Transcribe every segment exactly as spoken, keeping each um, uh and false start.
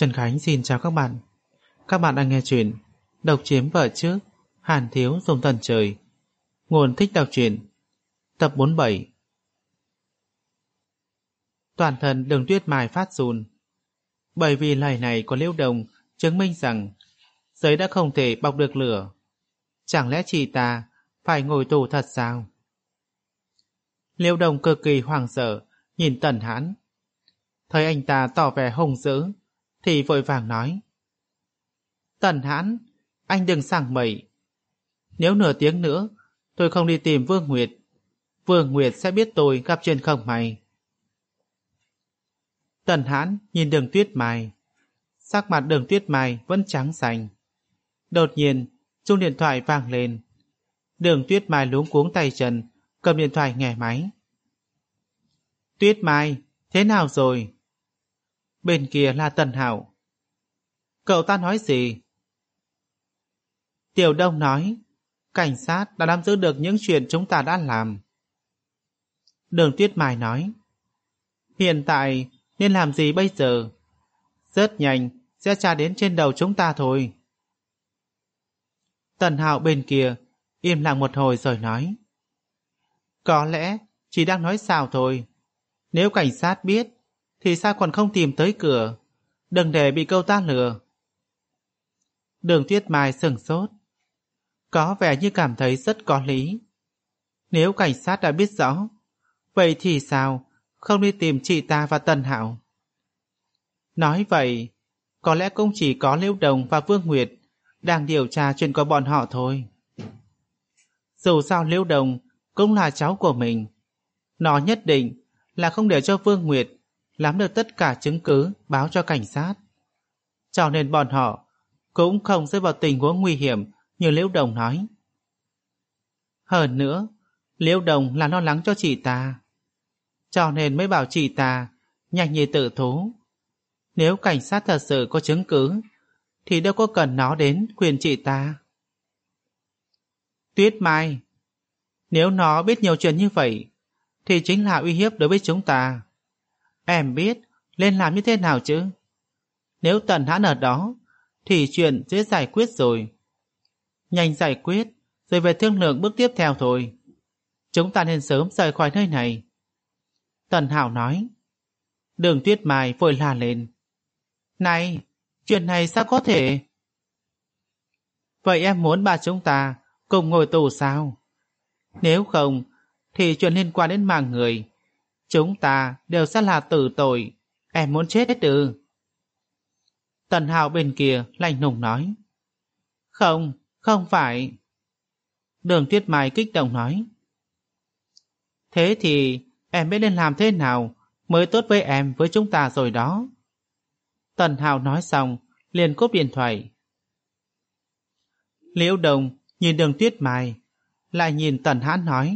Trần Khánh xin chào các bạn. Các bạn đang nghe chuyện Độc chiếm vợ trước, Hàn thiếu dùng tần trời. Nguồn thích đọc truyện. Tập bốn mươi bảy. Toàn thân Đường Tuyết Mai phát run, bởi vì lời này của Liễu Đồng chứng minh rằng giấy đã không thể bọc được lửa. Chẳng lẽ chị ta phải ngồi tù thật sao? Liễu Đồng cực kỳ hoảng sợ nhìn Tần Hãn, thấy anh ta tỏ vẻ hung dữ thì vội vàng nói: Tần Hãn, anh đừng sảng bậy. Nếu nửa tiếng nữa tôi không đi tìm Vương Nguyệt, Vương Nguyệt sẽ biết tôi gặp chuyện không may. Tần Hãn nhìn Đường Tuyết Mai, sắc mặt Đường Tuyết Mai vẫn trắng xanh. Đột nhiên chuông điện thoại vang lên. Đường Tuyết Mai luống cuống tay chân cầm điện thoại nghe máy. Tuyết Mai, thế nào rồi? Bên kia là Tần Hạo. Cậu ta nói gì? Tiểu Đông nói cảnh sát đã nắm giữ được những chuyện chúng ta đã làm. Đường Tuyết Mai nói: Hiện tại nên làm gì bây giờ? Rất nhanh sẽ tra đến trên đầu chúng ta thôi. Tần Hạo bên kia im lặng một hồi rồi nói: Có lẽ chỉ đang nói xạo thôi. Nếu cảnh sát biết thì sao còn không tìm tới cửa, đừng để bị cậu ta lừa. Đường Tuyết Mai sửng sốt, có vẻ như cảm thấy rất có lý. Nếu cảnh sát đã biết rõ, vậy thì sao không đi tìm chị ta và Tần Hạo? Nói vậy, có lẽ cũng chỉ có Liễu Đồng và Vương Nguyệt đang điều tra chuyện của bọn họ thôi. Dù sao Liễu Đồng cũng là cháu của mình, nó nhất định là không để cho Vương Nguyệt nắm được tất cả chứng cứ báo cho cảnh sát. Cho nên bọn họ cũng không rơi vào tình huống nguy hiểm như Liễu Đồng nói. Hơn nữa, Liễu Đồng là lo lắng cho chị ta, cho nên mới bảo chị ta nhanh như tự thú. Nếu cảnh sát thật sự có chứng cứ thì đâu có cần nó đến khuyên chị ta. Tuyết Mai, nếu nó biết nhiều chuyện như vậy thì chính là uy hiếp đối với chúng ta. Em biết nên làm như thế nào chứ? Nếu Tần Hãn ở đó thì chuyện dễ giải quyết rồi. Nhanh giải quyết rồi về thương lượng bước tiếp theo thôi. Chúng ta nên sớm rời khỏi nơi này. Tần Hạo nói. Đường Tuyết Mai vội la lên: Này, chuyện này sao có thể? Vậy em muốn ba chúng ta cùng ngồi tù sao? Nếu không thì chuyện liên quan đến mạng người, chúng ta đều sẽ là tử tội. Em muốn chết hết ư? Tần Hạo bên kia lạnh lùng nói. Không, không phải. Đường Tuyết Mai kích động nói. Thế thì em biết nên làm thế nào mới tốt với em với chúng ta rồi đó. Tần Hạo nói xong liền cúp điện thoại. Liễu Đồng nhìn Đường Tuyết Mai, lại nhìn Tần Hãn nói: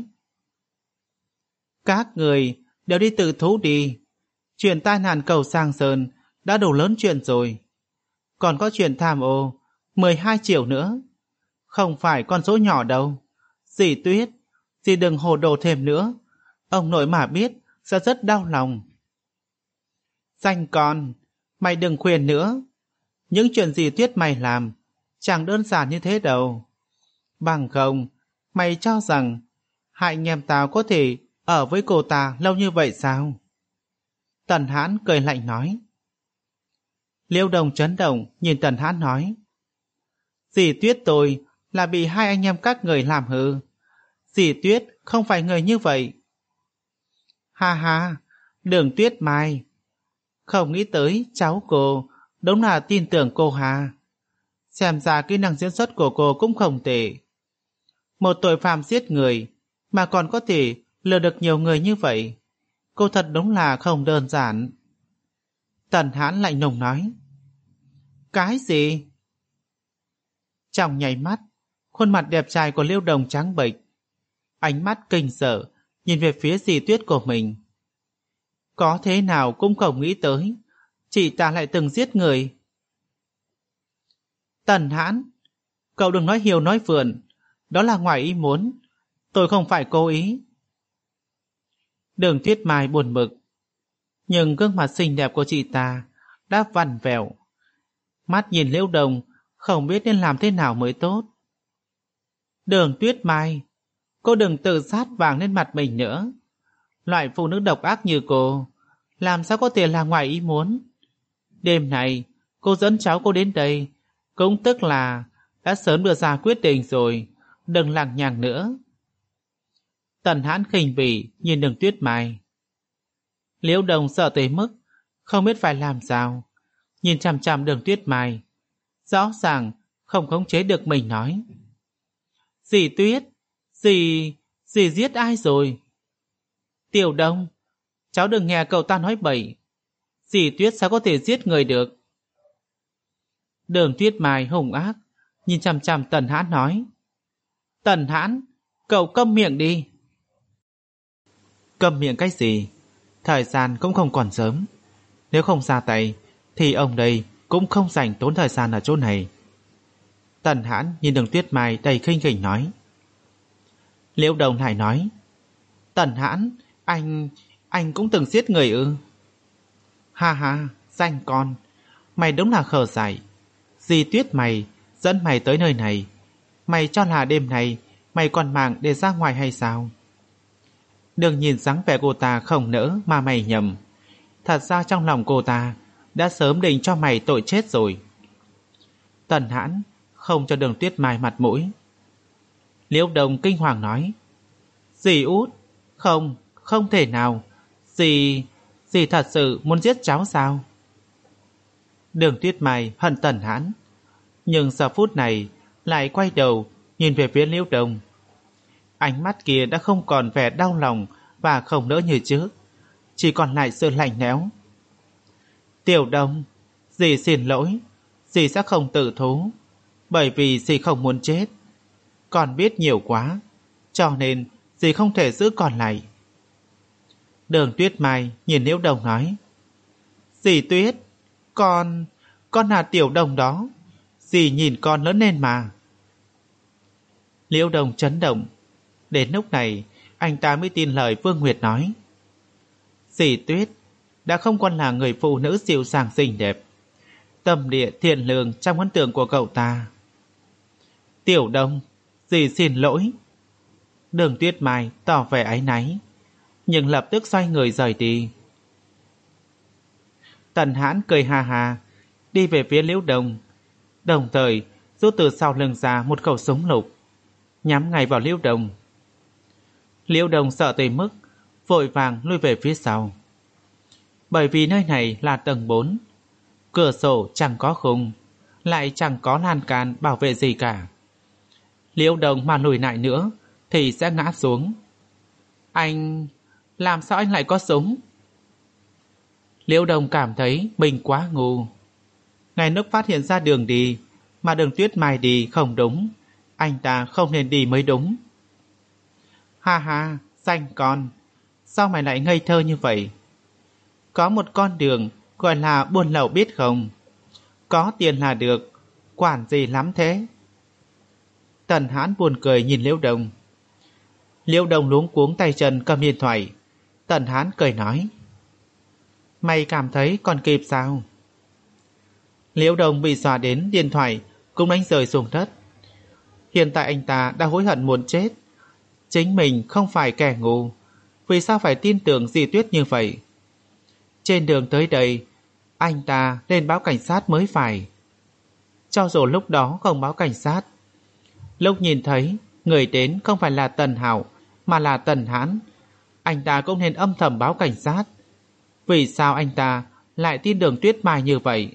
Các người đều đi tự thú đi. Chuyện tai nạn cầu Sang Sơn đã đủ lớn chuyện rồi. Còn có chuyện tham ô mười hai triệu nữa, không phải con số nhỏ đâu. Dì Tuyết, dì đừng hồ đồ thêm nữa, ông nội mà biết sẽ rất đau lòng. Danh con, mày đừng khuyên nữa. Những chuyện gì Tuyết mày làm chẳng đơn giản như thế đâu. Bằng không, mày cho rằng hai anh em tao có thể ở với cô ta lâu như vậy sao? Tần Hãn cười lạnh nói. Liễu Đồng chấn động nhìn Tần Hãn nói: Dì Tuyết tôi là bị hai anh em các người làm hư. Dì Tuyết không phải người như vậy. Ha ha, Đường Tuyết Mai, không nghĩ tới cháu cô đúng là tin tưởng cô hà. Xem ra kỹ năng diễn xuất của cô cũng không tệ. Một tội phạm giết người mà còn có thể lừa được nhiều người như vậy, cô thật đúng là không đơn giản. Tần Hãn lạnh lùng nói. Cái gì? Trong nháy mắt, khuôn mặt đẹp trai của Liễu Đồng trắng bệch, ánh mắt kinh sợ nhìn về phía dì Tuyết của mình. Có thế nào cũng không nghĩ tới chị ta lại từng giết người. Tần Hãn, cậu đừng nói hiều nói vượn, đó là ngoài ý muốn, tôi không phải cố ý. Đường Tuyết Mai buồn bực, nhưng gương mặt xinh đẹp của chị ta đã vằn vẹo, Mắt nhìn Liễu Đồng, không biết nên làm thế nào mới tốt. Đường Tuyết Mai, cô đừng tự sát vàng lên mặt mình nữa. Loại phụ nữ độc ác như cô, làm sao có thể là ngoài ý muốn. Đêm này, cô dẫn cháu cô đến đây, cũng tức là đã sớm đưa ra quyết định rồi, đừng lằng nhằng nữa. Tần Hãn khinh bỉ nhìn Đường Tuyết Mai. Liễu Đồng sợ tới mức không biết phải làm sao, nhìn chằm chằm Đường Tuyết Mai, rõ ràng không khống chế được mình nói. Dì Tuyết, dì, dì giết ai rồi? Tiểu Đông, cháu đừng nghe cậu ta nói bậy. Dì Tuyết sao có thể giết người được? Đường Tuyết Mai hung ác nhìn chằm chằm Tần Hãn nói. Tần Hãn, cậu câm miệng đi. Câm miệng cái gì? Thời gian cũng không còn sớm. Nếu không ra tay thì ông đây cũng không dành tốn thời gian ở chỗ này. Tần Hãn nhìn Đường Tuyết Mai đầy khinh khỉnh nói. Liễu Đồng lại nói. Tần Hãn, anh, anh cũng từng giết người ư? Ha ha, danh con, mày đúng là khờ dại. Dì Tuyết mày dẫn mày tới nơi này, mày cho là đêm này mày còn mạng để ra ngoài hay sao? Đừng nhìn dáng vẻ cô ta không nỡ mà mày nhầm. Thật ra trong lòng cô ta đã sớm định cho mày tội chết rồi. Tần Hãn không cho Đường Tuyết Mai mặt mũi. Liễu Đồng kinh hoàng nói. Dì út, không, không thể nào. Dì, dì thật sự muốn giết cháu sao? Đường Tuyết Mai hận Tần Hãn, nhưng giờ phút này lại quay đầu nhìn về phía Liễu Đồng. Ánh mắt kia đã không còn vẻ đau lòng và không nỡ như trước, chỉ còn lại sự lạnh lẽo. Tiểu Đông, dì xin lỗi, dì sẽ không tự thú, bởi vì dì không muốn chết. Con biết nhiều quá, cho nên dì không thể giữ còn lại. Đường Tuyết Mai nhìn Liễu Đồng nói. Dì Tuyết, con, con là Tiểu Đồng đó, dì nhìn con lớn lên mà. Liễu Đồng chấn động. Đến lúc này anh ta mới tin lời Vương Nguyệt nói. Dì Tuyết đã không còn là người phụ nữ dịu dàng xinh đẹp, tâm địa thiện lương trong ấn tượng của cậu ta. Tiểu Đông, dì xin lỗi. Đường Tuyết Mai tỏ vẻ áy náy, nhưng lập tức xoay người rời đi. Tần Hãn cười ha ha đi về phía Liễu Đồng, đồng thời rút từ sau lưng ra một khẩu súng lục, nhắm ngay vào Liễu Đồng. Liễu Đồng sợ tới mức vội vàng lui về phía sau. Bởi vì nơi này là tầng bốn, cửa sổ chẳng có khung, lại chẳng có lan can bảo vệ gì cả. Liễu Đồng mà lùi lại nữa thì sẽ ngã xuống. Anh... làm sao anh lại có súng? Liễu Đồng cảm thấy mình quá ngu. Ngay lúc phát hiện ra đường đi mà Đường Tuyết Mai đi không đúng, anh ta không nên đi mới đúng. Ha ha, danh con, sao mày lại ngây thơ như vậy? Có một con đường gọi là buôn lậu biết không? Có tiền là được, quản gì lắm thế? Tần Hãn buồn cười nhìn Liễu Đồng. Liễu Đồng luống cuống tay chân cầm điện thoại. Tần Hãn cười nói. Mày cảm thấy còn kịp sao? Liễu Đồng bị dọa đến điện thoại cũng đánh rơi xuống đất. Hiện tại anh ta đã hối hận muốn chết. Chính mình không phải kẻ ngu, vì sao phải tin tưởng dì Tuyết như vậy? Trên đường tới đây, anh ta nên báo cảnh sát mới phải. Cho dù lúc đó không báo cảnh sát, lúc nhìn thấy người đến không phải là Tần Hạo mà là Tần Hãn, anh ta cũng nên âm thầm báo cảnh sát. Vì sao anh ta lại tin Đường Tuyết Mai như vậy?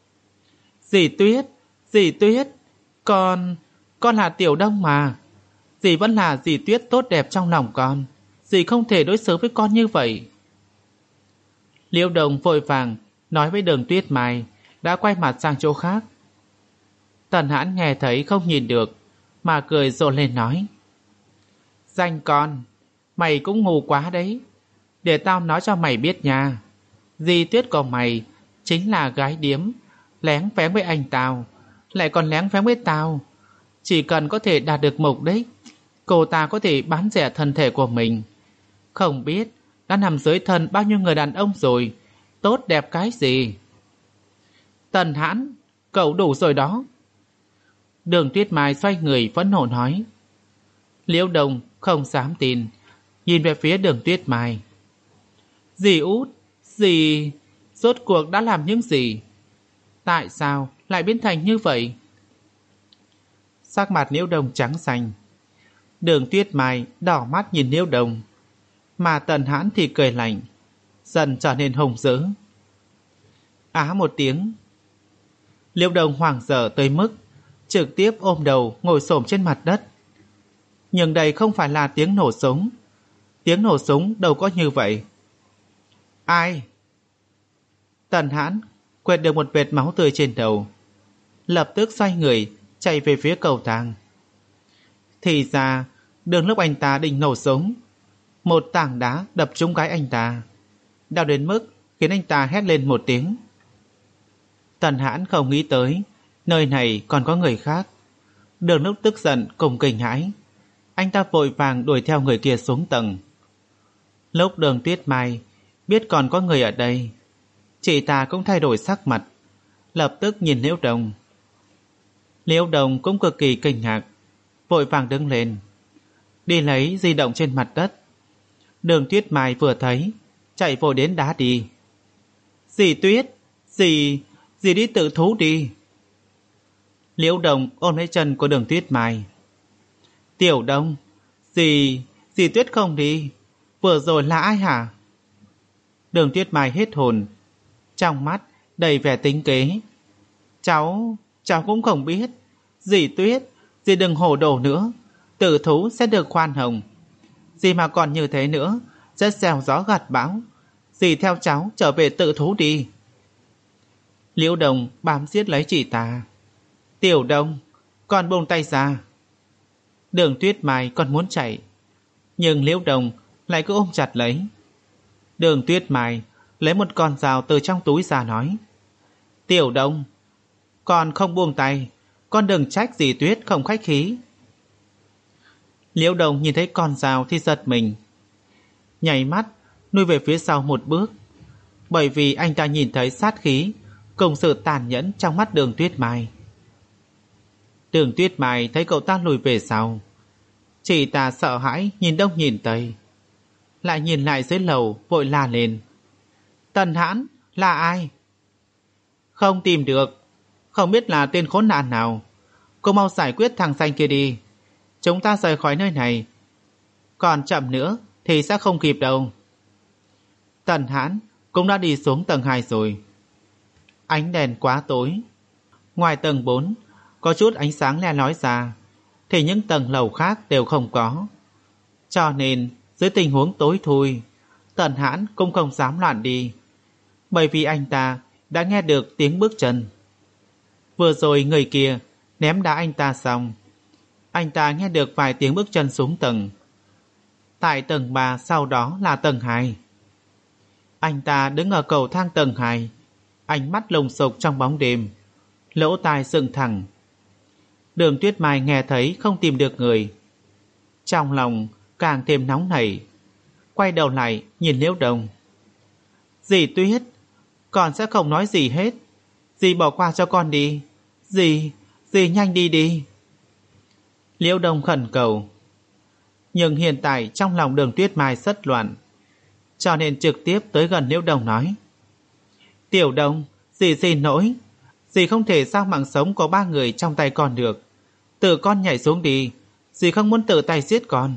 Dì Tuyết, dì Tuyết, con, con là Tiểu Đông mà. Dì vẫn là dì Tuyết tốt đẹp trong lòng con. Dì không thể đối xử với con như vậy. Liễu Đồng vội vàng nói với Đường Tuyết Mai, đã quay mặt sang chỗ khác. Tần Hãn nghe thấy không nhìn được, mà cười rộ lên nói. Danh con, mày cũng ngu quá đấy. Để tao nói cho mày biết nha. Dì Tuyết của mày chính là gái điếm, lén phén với anh tao, lại còn lén phén với tao. Chỉ cần có thể đạt được mục đích, cô ta có thể bán rẻ thân thể của mình. Không biết đã nằm dưới thân bao nhiêu người đàn ông rồi, tốt đẹp cái gì. Tần Hãn, Cậu đủ rồi đó. Đường Tuyết Mai xoay người phẫn nộ nói. Liễu Đồng không dám tin, nhìn về phía Đường Tuyết Mai. Dì út, dì rốt cuộc đã làm những gì? Tại sao lại biến thành như vậy? Sắc mặt Liễu Đồng trắng xanh. Đường Tuyết Mai đỏ mắt nhìn Liễu Đồng, mà Tần Hãn thì cười lạnh, dần trở nên hùng dữ. Á một tiếng, Liễu Đồng hoảng sợ tới mức trực tiếp ôm đầu ngồi xổm trên mặt đất. Nhưng đây không phải là tiếng nổ súng. Tiếng nổ súng đâu có như vậy. Ai? Tần Hãn quệt được một vệt máu tươi trên đầu, lập tức xoay người chạy về phía cầu thang. Thì ra đường lúc anh ta định nổ súng, một tảng đá đập trúng cái anh ta, đau đến mức khiến anh ta hét lên một tiếng. Tần Hãn không nghĩ tới nơi này còn có người khác. Đường lúc tức giận cùng kinh hãi, anh ta vội vàng đuổi theo người kia xuống tầng. Lúc Đường Tuyết Mai biết còn có người ở đây, chị ta cũng thay đổi sắc mặt, lập tức nhìn Liễu Đồng. Liễu Đồng cũng cực kỳ kinh ngạc, vội vàng đứng lên, đi lấy di động trên mặt đất. Đường Tuyết Mai vừa thấy, chạy vội đến đá đi. Dì Tuyết, dì, dì đi tự thú đi. Liễu Đồng ôm lấy chân của Đường Tuyết Mai. Tiểu Đông, dì, dì Tuyết không đi, vừa rồi là ai hả? Đường Tuyết Mai hết hồn, trong mắt đầy vẻ tính kế. Cháu, cháu cũng không biết. Dì Tuyết, dì đừng hồ đồ nữa, tự thú sẽ được khoan hồng. Dì mà còn như thế nữa, sẽ gieo gió gặt bão. Dì theo cháu trở về tự thú đi. Liễu Đồng bám giết lấy chị ta. Tiểu Đông, con buông tay ra. Đường Tuyết Mai còn muốn chạy, nhưng Liễu Đồng lại cứ ôm chặt lấy. Đường Tuyết Mai lấy một con dao từ trong túi ra nói. Tiểu Đông, con không buông tay, con đừng trách dì Tuyết không khách khí. Liễu Đồng nhìn thấy con dao thì giật mình, nhảy mắt nuôi về phía sau một bước, bởi vì anh ta nhìn thấy sát khí cùng sự tàn nhẫn trong mắt Đường Tuyết Mai. Đường Tuyết Mai thấy cậu ta lùi về sau, chị ta sợ hãi nhìn đông nhìn tây, lại nhìn lại dưới lầu vội la lên. Tần Hãn, là ai? Không tìm được, không biết là tên khốn nạn nào. Cô mau giải quyết thằng xanh kia đi, chúng ta rời khỏi nơi này, còn chậm nữa thì sẽ không kịp đâu. Tần Hãn cũng đã đi xuống tầng hai rồi. Ánh đèn quá tối, ngoài tầng bốn có chút ánh sáng le lói ra, thì những tầng lầu khác đều không có. Cho nên dưới tình huống tối thui, Tần Hãn cũng không dám loạn đi, bởi vì anh ta đã nghe được tiếng bước chân. Vừa rồi người kia ném đá anh ta xong, anh ta nghe được vài tiếng bước chân xuống tầng. Tại tầng ba sau đó là tầng hai. Anh ta đứng ở cầu thang tầng hai, ánh mắt lùng sục trong bóng đêm, lỗ tai dựng thẳng. Đường Tuyết Mai nghe thấy không tìm được người, trong lòng càng thêm nóng nảy, quay đầu lại nhìn Liễu Đồng. Dì Tuyết, con sẽ không nói gì hết, dì bỏ qua cho con đi. Dì, dì nhanh đi đi. Liễu Đồng khẩn cầu. Nhưng hiện tại trong lòng Đường Tuyết Mai rất loạn, cho nên trực tiếp tới gần Liễu Đồng nói. Tiểu Đồng, dì xin lỗi, dì không thể sao mạng sống của ba người trong tay con được. Tự con nhảy xuống đi, dì không muốn tự tay giết con.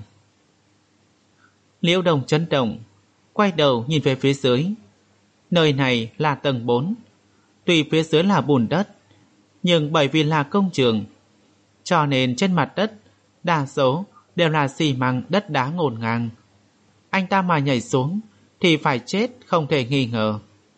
Liễu Đồng chấn động, quay đầu nhìn về phía dưới. Nơi này là tầng bốn, tuy phía dưới là bùn đất, nhưng bởi vì là công trường, cho nên trên mặt đất đa số đều là xi măng đất đá ngổn ngang. Anh ta mà nhảy xuống thì phải chết không thể nghi ngờ.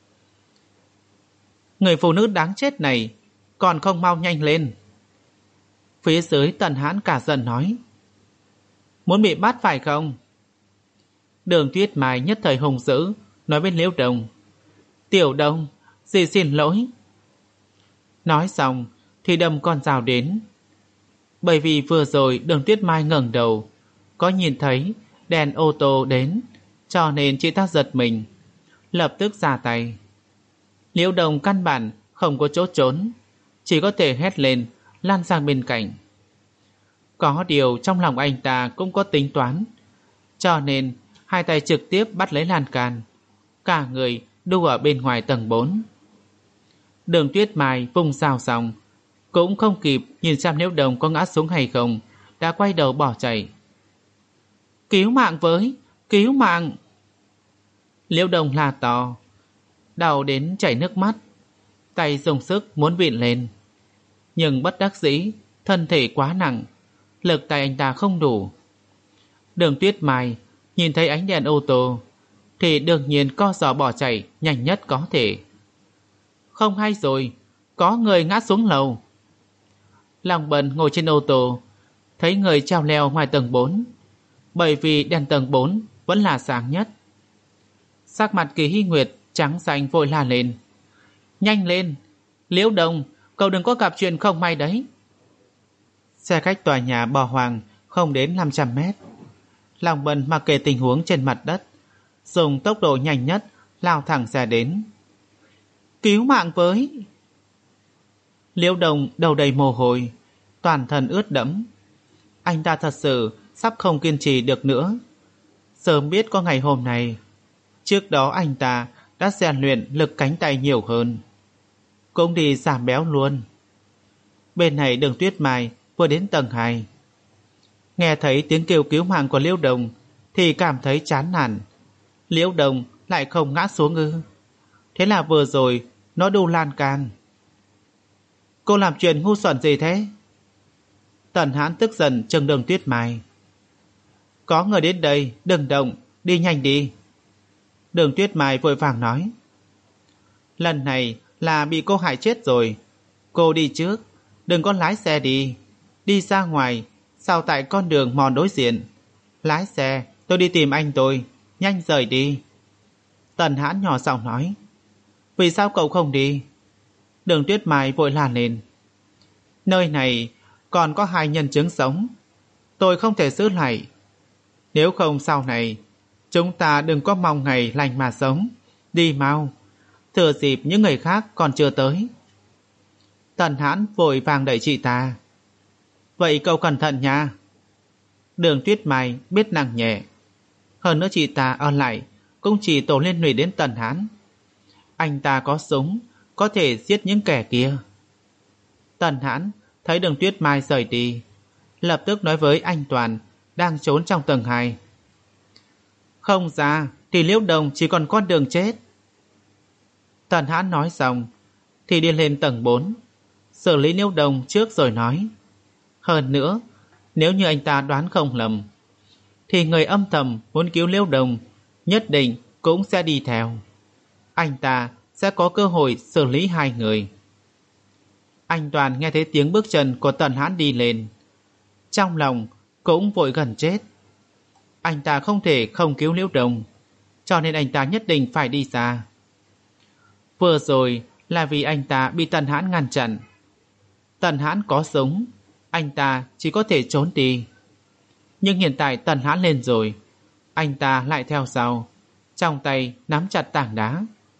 Người phụ nữ đáng chết này còn không mau nhanh lên. Phía dưới Tần Hãn cả giận nói. Muốn bị bắt phải không? Đường Tuyết Mai nhất thời hùng dữ nói với Liễu Đồng. Tiểu Đồng, dì xin lỗi. Nói xong thì đâm con dao đến. Bởi vì vừa rồi Đường Tuyết Mai ngẩng đầu, có nhìn thấy đèn ô tô đến, cho nên chị ta giật mình, lập tức ra tay. Liễu Đồng căn bản không có chỗ trốn, chỉ có thể hét lên, lan sang bên cạnh. Có điều trong lòng anh ta cũng có tính toán, cho nên hai tay trực tiếp bắt lấy lan can, cả người đu ở bên ngoài tầng bốn. Đường Tuyết Mai vùng xào xong, cũng không kịp nhìn xem Liễu Đồng có ngã xuống hay không, đã quay đầu bỏ chạy. Cứu mạng với, cứu mạng! Liễu Đồng la to, đau đến chảy nước mắt, tay dùng sức muốn vịn lên, nhưng bất đắc dĩ, thân thể quá nặng, lực tay anh ta không đủ. Đường Tuyết Mai nhìn thấy ánh đèn ô tô thì đương nhiên co giò bỏ chạy nhanh nhất có thể. Không hay rồi, có người ngã xuống lầu. Lòng Bần ngồi trên ô tô, thấy người treo leo ngoài tầng bốn, bởi vì đèn tầng bốn vẫn là sáng nhất. Sắc mặt Kỳ Hy Nguyệt trắng xanh vội la lên. Nhanh lên, Liễu Đồng, cậu đừng có gặp chuyện không may đấy. Xe khách tòa nhà bò hoàng không đến năm trăm mét. Lòng Bần mặc kệ tình huống trên mặt đất, dùng tốc độ nhanh nhất lao thẳng xe đến. Cứu mạng với! Liễu Đồng đầu đầy mồ hôi, toàn thân ướt đẫm. Anh ta thật sự sắp không kiên trì được nữa. Sớm biết có ngày hôm nay, trước đó anh ta đã rèn luyện lực cánh tay nhiều hơn, cũng đi giảm béo luôn. Bên này Đường Tuyết Mai vừa đến tầng hai, nghe thấy tiếng kêu cứu mạng của Liễu Đồng thì cảm thấy chán nản. Liễu Đồng lại không ngã xuống ư? Thế là vừa rồi nó đu lan can. Cô làm chuyện ngu xuẩn gì thế? Tần Hãn tức giận trừng Đường Tuyết Mai. Có người đến đây, đừng động, đi nhanh đi. Đường Tuyết Mai vội vàng nói. Lần này là bị cô hại chết rồi. Cô đi trước, đừng có lái xe đi. Đi ra ngoài, sao tại con đường mòn đối diện. Lái xe, tôi đi tìm anh tôi, nhanh rời đi. Tần Hãn nhỏ giọng nói. Vì sao cậu không đi? Đường Tuyết Mai vội la lên. Nơi này còn có hai nhân chứng sống, tôi không thể giữ lại. Nếu không sau này chúng ta đừng có mong ngày lành mà sống. Đi mau, thừa dịp những người khác còn chưa tới. Tần Hãn vội vàng đẩy chị ta. Vậy cậu cẩn thận nha. Đường Tuyết Mai biết nặng nhẹ, hơn nữa chị ta ở lại cũng chỉ tổ liên lụy đến Tần Hãn. Anh ta có súng, có thể giết những kẻ kia. Tần Hãn thấy Đường Tuyết Mai rời đi, lập tức nói với anh Toàn đang trốn trong tầng hai. Không ra thì Liễu Đồng chỉ còn con đường chết. Tần Hãn nói xong thì đi lên tầng bốn, xử lý Liễu Đồng trước rồi nói. Hơn nữa, nếu như anh ta đoán không lầm, thì người âm thầm muốn cứu Liễu Đồng nhất định cũng sẽ đi theo. Anh ta sẽ có cơ hội xử lý hai người. Anh Toàn nghe thấy tiếng bước chân của Tần Hãn đi lên, trong lòng cũng vội gần chết. Anh ta không thể không cứu Liễu Đồng, cho nên anh ta nhất định phải đi ra. Vừa rồi là vì anh ta bị Tần Hãn ngăn chặn. Tần Hãn có súng, anh ta chỉ có thể trốn đi. Nhưng hiện tại Tần Hãn lên rồi, anh ta lại theo sau, trong tay nắm chặt tảng đá.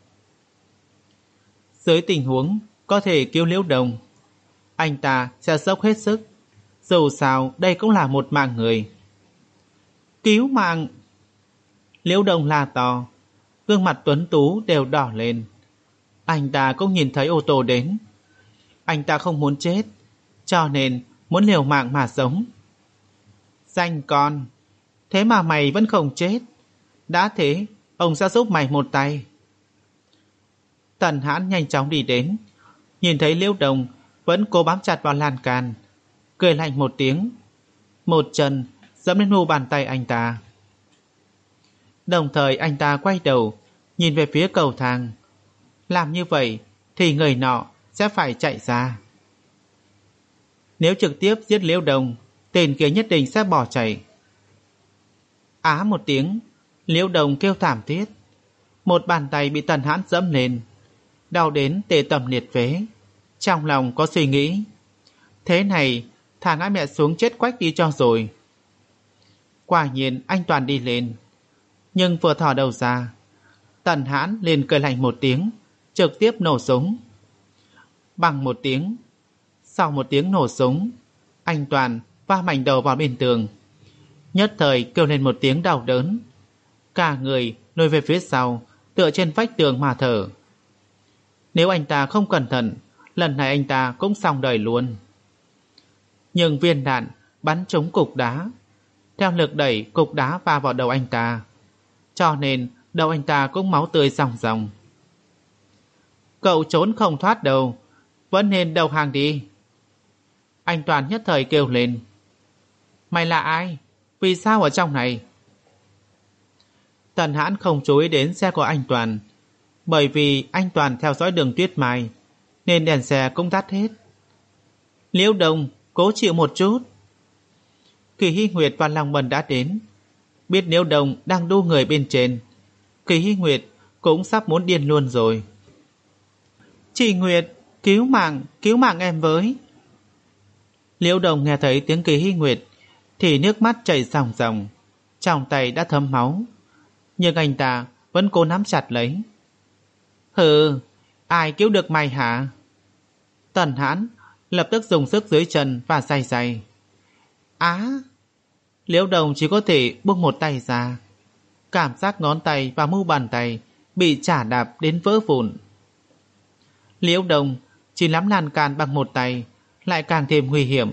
Dưới tình huống có thể cứu Liễu Đồng, anh ta sẽ dốc hết sức. Dù sao đây cũng là một mạng người. Cứu mạng! Liễu Đồng la to, gương mặt tuấn tú đều đỏ lên. Anh ta cũng nhìn thấy ô tô đến. Anh ta không muốn chết, cho nên muốn liều mạng mà sống. Danh con, thế mà mày vẫn không chết. Đã thế, ông sẽ giúp mày một tay. Tần Hãn nhanh chóng đi đến, nhìn thấy Liễu Đồng vẫn cố bám chặt vào lan can, cười lạnh một tiếng, một chân giẫm lên mu bàn tay anh ta. Đồng thời anh ta quay đầu nhìn về phía cầu thang. Làm như vậy thì người nọ sẽ phải chạy ra. Nếu trực tiếp giết Liễu Đồng, tên kia nhất định sẽ bỏ chạy. Á một tiếng, Liễu Đồng kêu thảm thiết. Một bàn tay bị Tần Hãn giẫm lên, đau đến tê tâm liệt phế. Trong lòng có suy nghĩ, thế này thả ngã mẹ xuống chết quách đi cho rồi. Quả nhiên anh Toàn đi lên, nhưng vừa thò đầu ra, Tần Hãn liền cười lạnh một tiếng, trực tiếp nổ súng. Bằng một tiếng, Sau một tiếng nổ súng, anh Toàn va mạnh đầu vào bên tường, nhất thời kêu lên một tiếng đau đớn, cả người lùi về phía sau, tựa trên vách tường mà thở. Nếu anh ta không cẩn thận, lần này anh ta cũng xong đời luôn. Nhưng viên đạn bắn trúng cục đá, theo lực đẩy cục đá va vào đầu anh ta, cho nên đầu anh ta cũng máu tươi ròng ròng. Cậu trốn không thoát đâu, vẫn nên đầu hàng đi. Anh Toàn nhất thời kêu lên. Mày là ai? Vì sao ở trong này? Tần Hãn không chú ý đến xe của anh Toàn, bởi vì anh Toàn theo dõi Đường Tuyết Mai nên đèn xe cũng tắt hết. Liễu Đồng, cố chịu một chút. Kỳ Hy Nguyệt và Long Bân đã đến, biết Liễu Đồng đang đu người bên trên, Kỳ Hy Nguyệt cũng sắp muốn điên luôn rồi. Chị Nguyệt, cứu mạng, cứu mạng em với. Liễu Đồng nghe thấy tiếng Kỳ Hy Nguyệt thì nước mắt chảy ròng ròng, trong tay đã thấm máu, nhưng anh ta vẫn cố nắm chặt lấy. Hừ, ai cứu được mày hả? Tần Hãn lập tức dùng sức dưới chân và day day. Á! Liễu Đồng chỉ có thể buông một tay ra, cảm giác ngón tay và mu bàn tay bị chà đạp đến vỡ vụn. Liễu Đồng chỉ nắm lan can bằng một tay lại càng thêm nguy hiểm.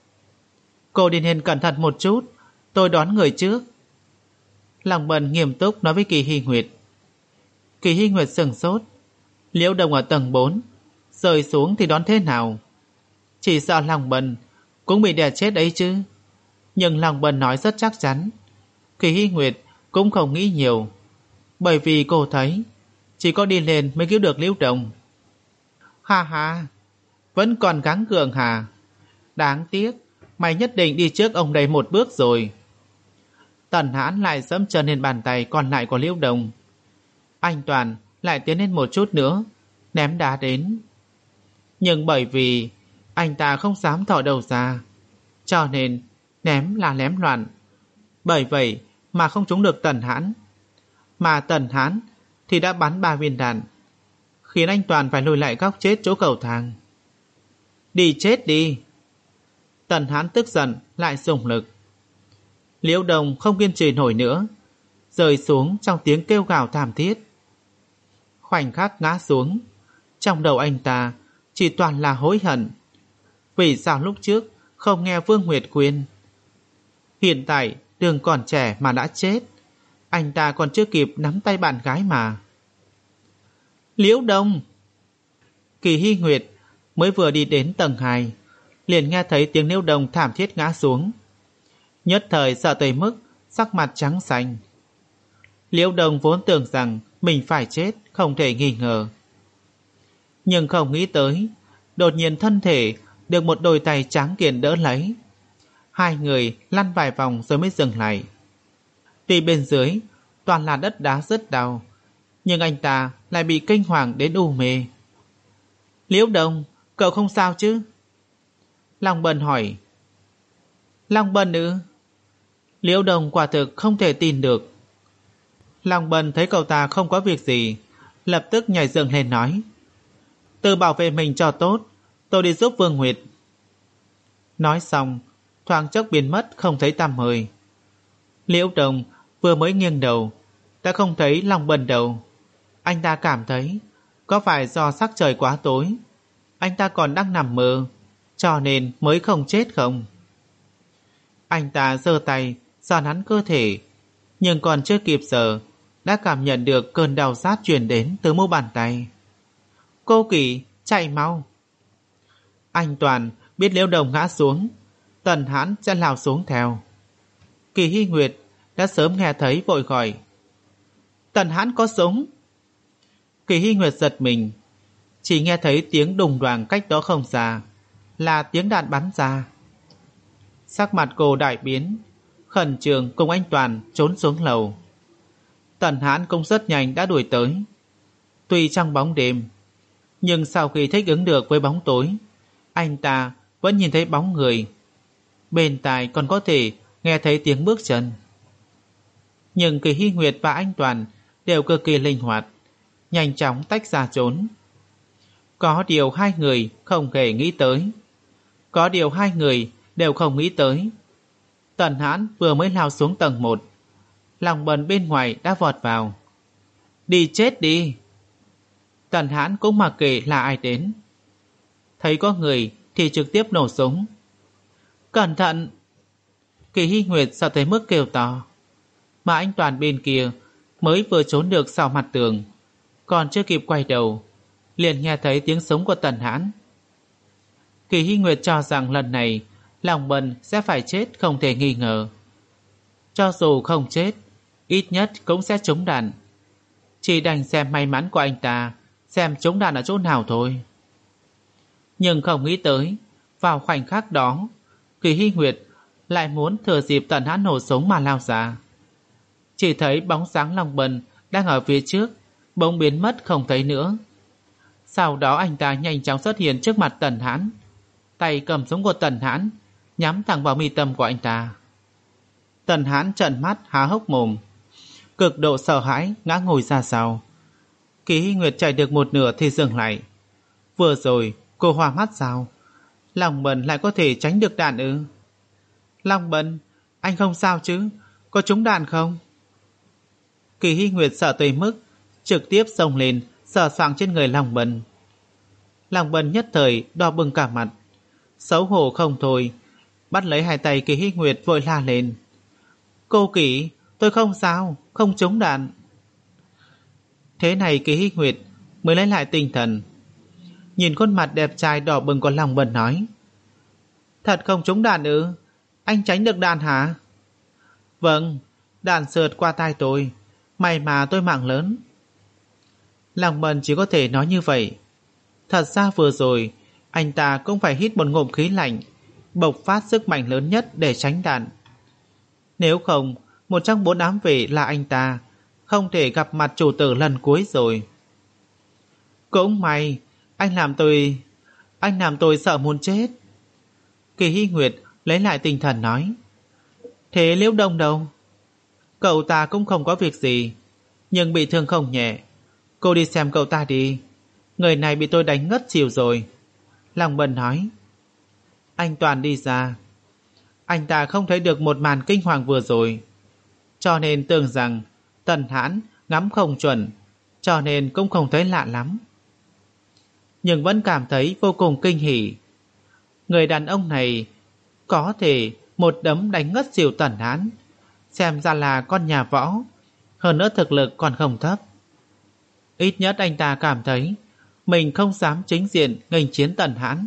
Cô đi nên cẩn thận một chút, tôi đón người trước. Lòng Bần nghiêm túc nói với Kỳ Hy Nguyệt. Kỳ Hy Nguyệt sừng sốt. Liễu Đồng ở tầng bốn, rơi xuống thì đón thế nào? Chỉ sợ Lòng Bần cũng bị đè chết ấy chứ. Nhưng Lòng Bần nói rất chắc chắn. Kỳ Hy Nguyệt cũng không nghĩ nhiều, bởi vì cô thấy chỉ có đi lên mới cứu được Liễu Đồng. Ha ha, vẫn còn gắng gượng hả? Đáng tiếc, mày nhất định đi trước ông đây một bước rồi. Tần Hãn lại dẫm chân lên bàn tay còn lại của Liễu Đồng. Anh Toàn lại tiến lên một chút nữa, ném đá đến. Nhưng bởi vì anh ta không dám thò đầu ra, cho nên ném là ném loạn. Bởi vậy mà không trúng được Tần Hãn. Mà Tần Hãn thì đã bắn ba viên đạn, khiến anh Toàn phải lùi lại góc chết chỗ cầu thang. Đi chết đi! Tần Hãn tức giận lại dùng lực. Liễu Đồng không kiên trì nổi nữa, rơi xuống trong tiếng kêu gào thảm thiết. Khoảnh khắc ngã xuống, trong đầu anh ta chỉ toàn là hối hận. Vì sao lúc trước không nghe Vương Nguyệt khuyên? Hiện tại Đường còn trẻ mà đã chết, anh ta còn chưa kịp nắm tay bạn gái mà. Liễu Đồng! Kỳ Hy Nguyệt mới vừa đi đến tầng hai, liền nghe thấy tiếng Liễu Đồng thảm thiết ngã xuống. Nhất thời sợ tới mức sắc mặt trắng xanh. Liễu Đồng vốn tưởng rằng mình phải chết không thể nghi ngờ, nhưng không nghĩ tới đột nhiên thân thể được một đôi tay trắng kiện đỡ lấy. Hai người lăn vài vòng rồi mới dừng lại. Tuy bên dưới toàn là đất đá rất đau, nhưng anh ta lại bị kinh hoàng đến u mê. Liễu Đồng, cậu không sao chứ? Long Bân hỏi. Long Bân ư? Liễu Đồng quả thực không thể tin được. Long Bân thấy cậu ta không có việc gì, lập tức nhảy dựng lên nói. Tự bảo vệ mình cho tốt, tôi đi giúp Vương Nguyệt. Nói xong, thoáng chốc biến mất không thấy tăm hơi. Liễu Đồng vừa mới nghiêng đầu đã không thấy Long Bân đâu. Anh ta cảm thấy có phải do sắc trời quá tối, anh ta còn đang nằm mơ, cho nên mới không chết không? Anh ta giơ tay xoa nắn cơ thể, nhưng còn chưa kịp giờ đã cảm nhận được cơn đau rát truyền đến từ mu bàn tay. Cô Kỳ, chạy mau! Anh Toàn biết Liễu Đồng ngã xuống, Tần Hãn sẽ lao xuống theo. Kỳ Hy Nguyệt đã sớm nghe thấy vội gọi. Tần Hãn có súng! Kỳ Hy Nguyệt giật mình, chỉ nghe thấy tiếng đùng đoàng cách đó không xa, là tiếng đạn bắn ra. Sắc mặt cô đại biến, khẩn trương cùng anh Toàn trốn xuống lầu. Tần Hãn cũng rất nhanh đã đuổi tới. Tuy trong bóng đêm, nhưng sau khi thích ứng được với bóng tối, anh ta vẫn nhìn thấy bóng người. Bên tai còn có thể nghe thấy tiếng bước chân. Nhưng Kỳ Hy Nguyệt và anh Toàn đều cực kỳ linh hoạt, nhanh chóng tách ra trốn. Có điều hai người không hề nghĩ tới, Có điều hai người đều không nghĩ tới. Tần Hãn vừa mới lao xuống tầng một, Lòng Bần bên ngoài đã vọt vào. Đi chết đi! Tần Hãn cũng mặc kệ là ai đến. Thấy có người thì trực tiếp nổ súng. Cẩn thận! Kỳ Hy Nguyệt sợ tới mức kêu to. Mà anh Toàn bên kia mới vừa trốn được sau mặt tường, còn chưa kịp quay đầu, liền nghe thấy tiếng súng của Tần Hãn. Kỳ Hy Nguyệt cho rằng lần này Lòng Bần sẽ phải chết không thể nghi ngờ. Cho dù không chết, ít nhất cũng sẽ trúng đạn. Chỉ đành xem may mắn của anh ta, xem trúng đạn ở chỗ nào thôi. Nhưng không nghĩ tới, vào khoảnh khắc đó, Kỳ Hy Nguyệt lại muốn thừa dịp Tần Hãn nổ súng mà lao ra. Chỉ thấy bóng dáng Lòng Bần đang ở phía trước, bỗng biến mất không thấy nữa. Sau đó anh ta nhanh chóng xuất hiện trước mặt Tần Hãn, tay cầm súng của Tần Hãn, nhắm thẳng vào mi tâm của anh ta. Tần Hãn trợn mắt há hốc mồm, cực độ sợ hãi ngã ngồi ra sau. Kỳ Hy Nguyệt chạy được một nửa thì dừng lại. Vừa rồi cô hoa mắt sao? Lòng Bần lại có thể tránh được đạn ư? Lòng Bần, anh không sao chứ? Có trúng đạn không? Kỳ Hy Nguyệt sợ tới mức trực tiếp xông lên sờ soạng trên người Lòng Bần. Lòng Bần nhất thời đỏ bừng cả mặt, xấu hổ không thôi, bắt lấy hai tay Kỳ Hy Nguyệt vội la lên. Cô Kỳ, tôi không sao, không trúng đạn. Thế này Kỳ Hy Nguyệt mới lấy lại tinh thần, nhìn khuôn mặt đẹp trai đỏ bừng của Lòng Bần nói. Thật không trúng đạn ư? Anh tránh được đạn hả? Vâng, đạn sượt qua tai tôi, may mà tôi mạng lớn. Lòng Bần chỉ có thể nói như vậy. Thật ra vừa rồi anh ta cũng phải hít một ngụm khí lạnh, bộc phát sức mạnh lớn nhất để tránh đạn. Nếu không, một trong bốn ám vệ là anh ta không thể gặp mặt chủ tử lần cuối rồi. Cũng may Anh làm tôi Anh làm tôi sợ muốn chết. Kỳ Hy Nguyệt lấy lại tinh thần nói. Thế Liễu Đông đâu? Cậu ta cũng không có việc gì, nhưng bị thương không nhẹ. Cô đi xem cậu ta đi. Người này bị tôi đánh ngất xỉu rồi. Lòng Bần nói. Anh Toàn đi ra. Anh ta không thấy được một màn kinh hoàng vừa rồi, cho nên tưởng rằng Tần Hãn ngắm không chuẩn, cho nên cũng không thấy lạ lắm, nhưng vẫn cảm thấy vô cùng kinh hỉ. Người đàn ông này có thể một đấm đánh ngất xỉu Tần Hãn, xem ra là con nhà võ, hơn nữa thực lực còn không thấp. Ít nhất anh ta cảm thấy mình không dám chính diện nghênh chiến Tần Hãn.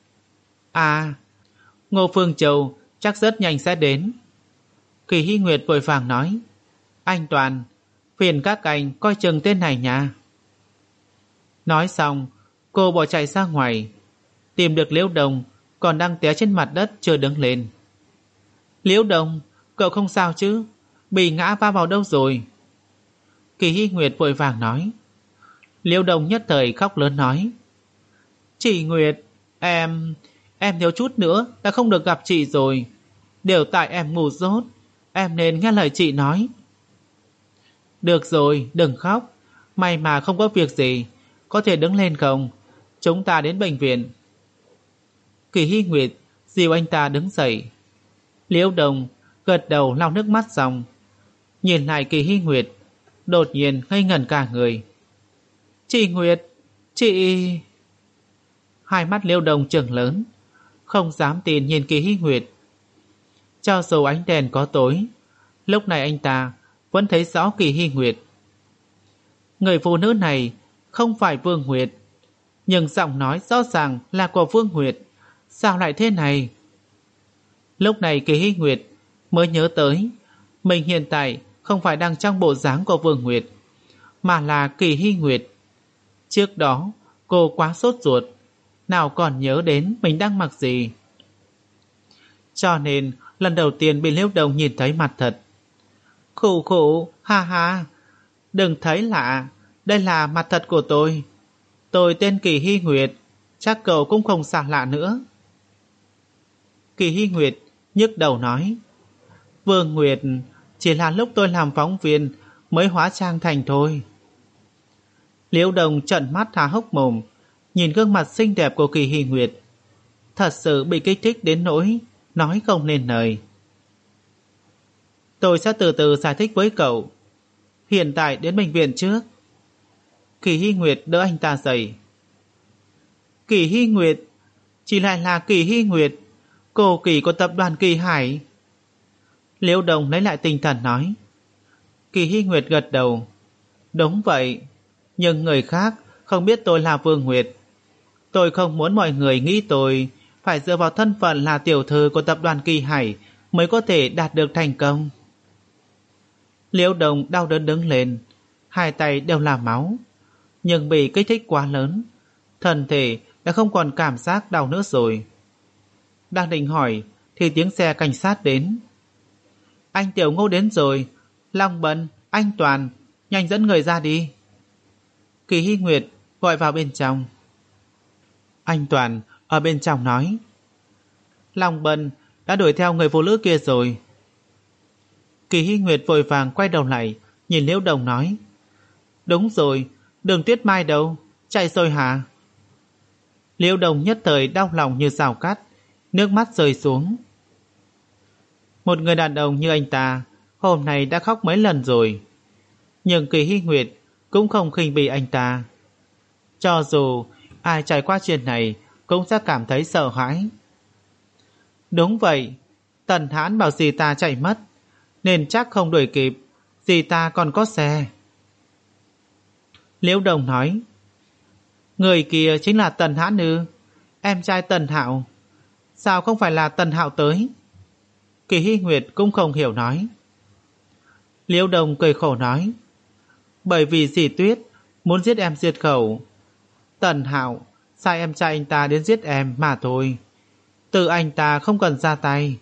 À, Ngô Phương Châu chắc rất nhanh sẽ đến. Kỳ Hy Nguyệt vội vàng nói. Anh Toàn, phiền các anh coi chừng tên này nha. Nói xong, cô bỏ chạy ra ngoài, tìm được Liễu Đông còn đang té trên mặt đất chưa đứng lên. Liễu Đông, cậu không sao chứ? Bị ngã va vào đâu rồi? Kỳ Hy Nguyệt vội vàng nói. Liễu Đông nhất thời khóc lớn nói. Chị Nguyệt, em... Em thiếu chút nữa đã không được gặp chị rồi. Đều tại em ngu dốt. Em nên nghe lời chị nói. Được rồi, đừng khóc. May mà không có việc gì. Có thể đứng lên không? Chúng ta đến bệnh viện. Kỳ Hy Nguyệt dìu anh ta đứng dậy. Liễu Đông gật đầu lau nước mắt xong, nhìn lại Kỳ Hy Nguyệt, đột nhiên ngây ngẩn cả người. Chị Nguyệt, chị... Hai mắt Liễu Đông trừng lớn, không dám tin nhìn Kỳ Hy Nguyệt. Cho dù ánh đèn có tối, lúc này anh ta vẫn thấy rõ Kỳ Hy Nguyệt. Người phụ nữ này không phải Vương Nguyệt, nhưng giọng nói rõ ràng là của Vương Nguyệt. Sao lại thế này? Lúc này Kỳ Hy Nguyệt mới nhớ tới mình hiện tại không phải đang trong bộ dáng của Vương Nguyệt, mà là Kỳ Hy Nguyệt. Trước đó cô quá sốt ruột, nào còn nhớ đến mình đang mặc gì. Cho nên lần đầu tiên bị Liễu Đông nhìn thấy mặt thật. Khụ khụ, ha ha, đừng thấy lạ, đây là mặt thật của tôi. Tôi tên Kỳ Hy Nguyệt, chắc cậu cũng không xa lạ nữa. Kỳ Hy Nguyệt nhức đầu nói. Vương Nguyệt, chỉ là lúc tôi làm phóng viên mới hóa trang thành thôi. Liễu Đông trợn mắt há hốc mồm, nhìn gương mặt xinh đẹp của Kỳ Hy Nguyệt. thật sự bị kích thích đến nỗi nói không nên lời. Tôi sẽ từ từ giải thích với cậu. Hiện tại đến bệnh viện trước. Kỳ Hy Nguyệt đỡ anh ta dậy. Kỳ Hy Nguyệt, chỉ lại là Kỳ Hy Nguyệt, cô Kỳ của tập đoàn Kỳ Hải. Liễu Đồng lấy lại tinh thần nói. Kỳ Hy Nguyệt gật đầu. Đúng vậy, nhưng người khác không biết tôi là Vương Nguyệt. Tôi không muốn mọi người nghĩ tôi phải dựa vào thân phận là tiểu thư của tập đoàn Kỳ Hải mới có thể đạt được thành công. Liễu Đồng đau đớn đứng lên, hai tay đều là máu, nhưng bị kích thích quá lớn, thân thể đã không còn cảm giác đau nữa rồi. Đang định hỏi thì tiếng xe cảnh sát đến. Anh Tiểu Ngô đến rồi, Long Bân, anh Toàn, nhanh dẫn người ra đi. Kỳ Hy Nguyệt gọi vào bên trong. Anh Toàn ở bên trong nói. Long Bân đã đuổi theo người phụ nữ kia rồi. Kỳ Hy Nguyệt vội vàng quay đầu lại, nhìn Liễu Đồng nói. Đúng rồi, Đường Tuyết Mai đâu, chạy rồi hả? Liễu Đồng nhất thời đau lòng như rào cắt, nước mắt rơi xuống. Một người đàn ông như anh ta hôm nay đã khóc mấy lần rồi, nhưng Kỳ Hy Nguyệt cũng không khinh bỉ anh ta. Cho dù ai trải qua chuyện này cũng sẽ cảm thấy sợ hãi. Đúng vậy, Tần Hãn bảo dì ta chạy mất, nên chắc không đuổi kịp, dì ta còn có xe. Liễu Đồng nói. Người kia chính là Tần Hãn ư? Em trai Tần Hạo. Sao không phải là Tần Hạo tới? Kỳ Hy Nguyệt cũng không hiểu nói. Liễu Đồng cười khổ nói. Bởi vì dì Tuyết muốn giết em diệt khẩu. Tần Hạo sai em trai anh ta đến giết em mà thôi. Tự anh ta không cần ra tay.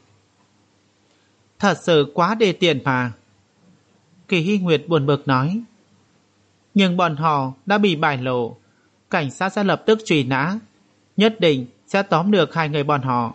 Thật sự quá đê tiện mà. Kỳ Hy Nguyệt buồn bực nói. Nhưng bọn họ đã bị bại lộ, cảnh sát sẽ lập tức truy nã, nhất định sẽ tóm được hai người bọn họ.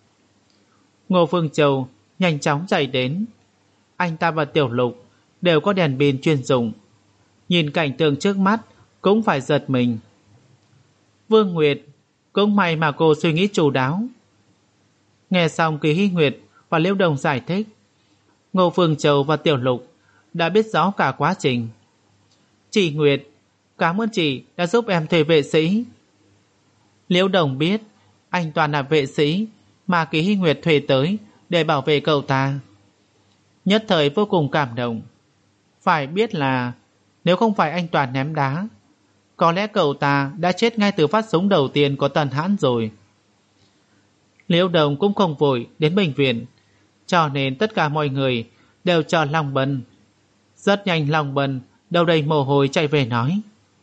Ngô Phương Châu nhanh chóng chạy đến. Anh ta và Tiểu Lục đều có đèn pin chuyên dụng, nhìn cảnh tượng trước mắt cũng phải giật mình. Vương Nguyệt, cũng may mà cô suy nghĩ chu đáo. Nghe xong Kỳ Hy Nguyệt và Liễu Đồng giải thích, Ngô Phương Châu và Tiểu Lục đã biết rõ cả quá trình. Chị Nguyệt, cảm ơn chị đã giúp em thuê vệ sĩ. Liễu Đồng biết anh Toàn là vệ sĩ mà Kỳ Hy Nguyệt thuê tới để bảo vệ cậu ta, nhất thời vô cùng cảm động. Phải biết là nếu không phải anh Toàn ném đá, có lẽ cậu ta đã chết ngay từ phát súng đầu tiên của Tần Hãn rồi. Liễu Đồng cũng không vội đến bệnh viện, cho nên tất cả mọi người đều chờ Long Bân. Rất nhanh Long Bân đầu đầy mồ hôi chạy về nói.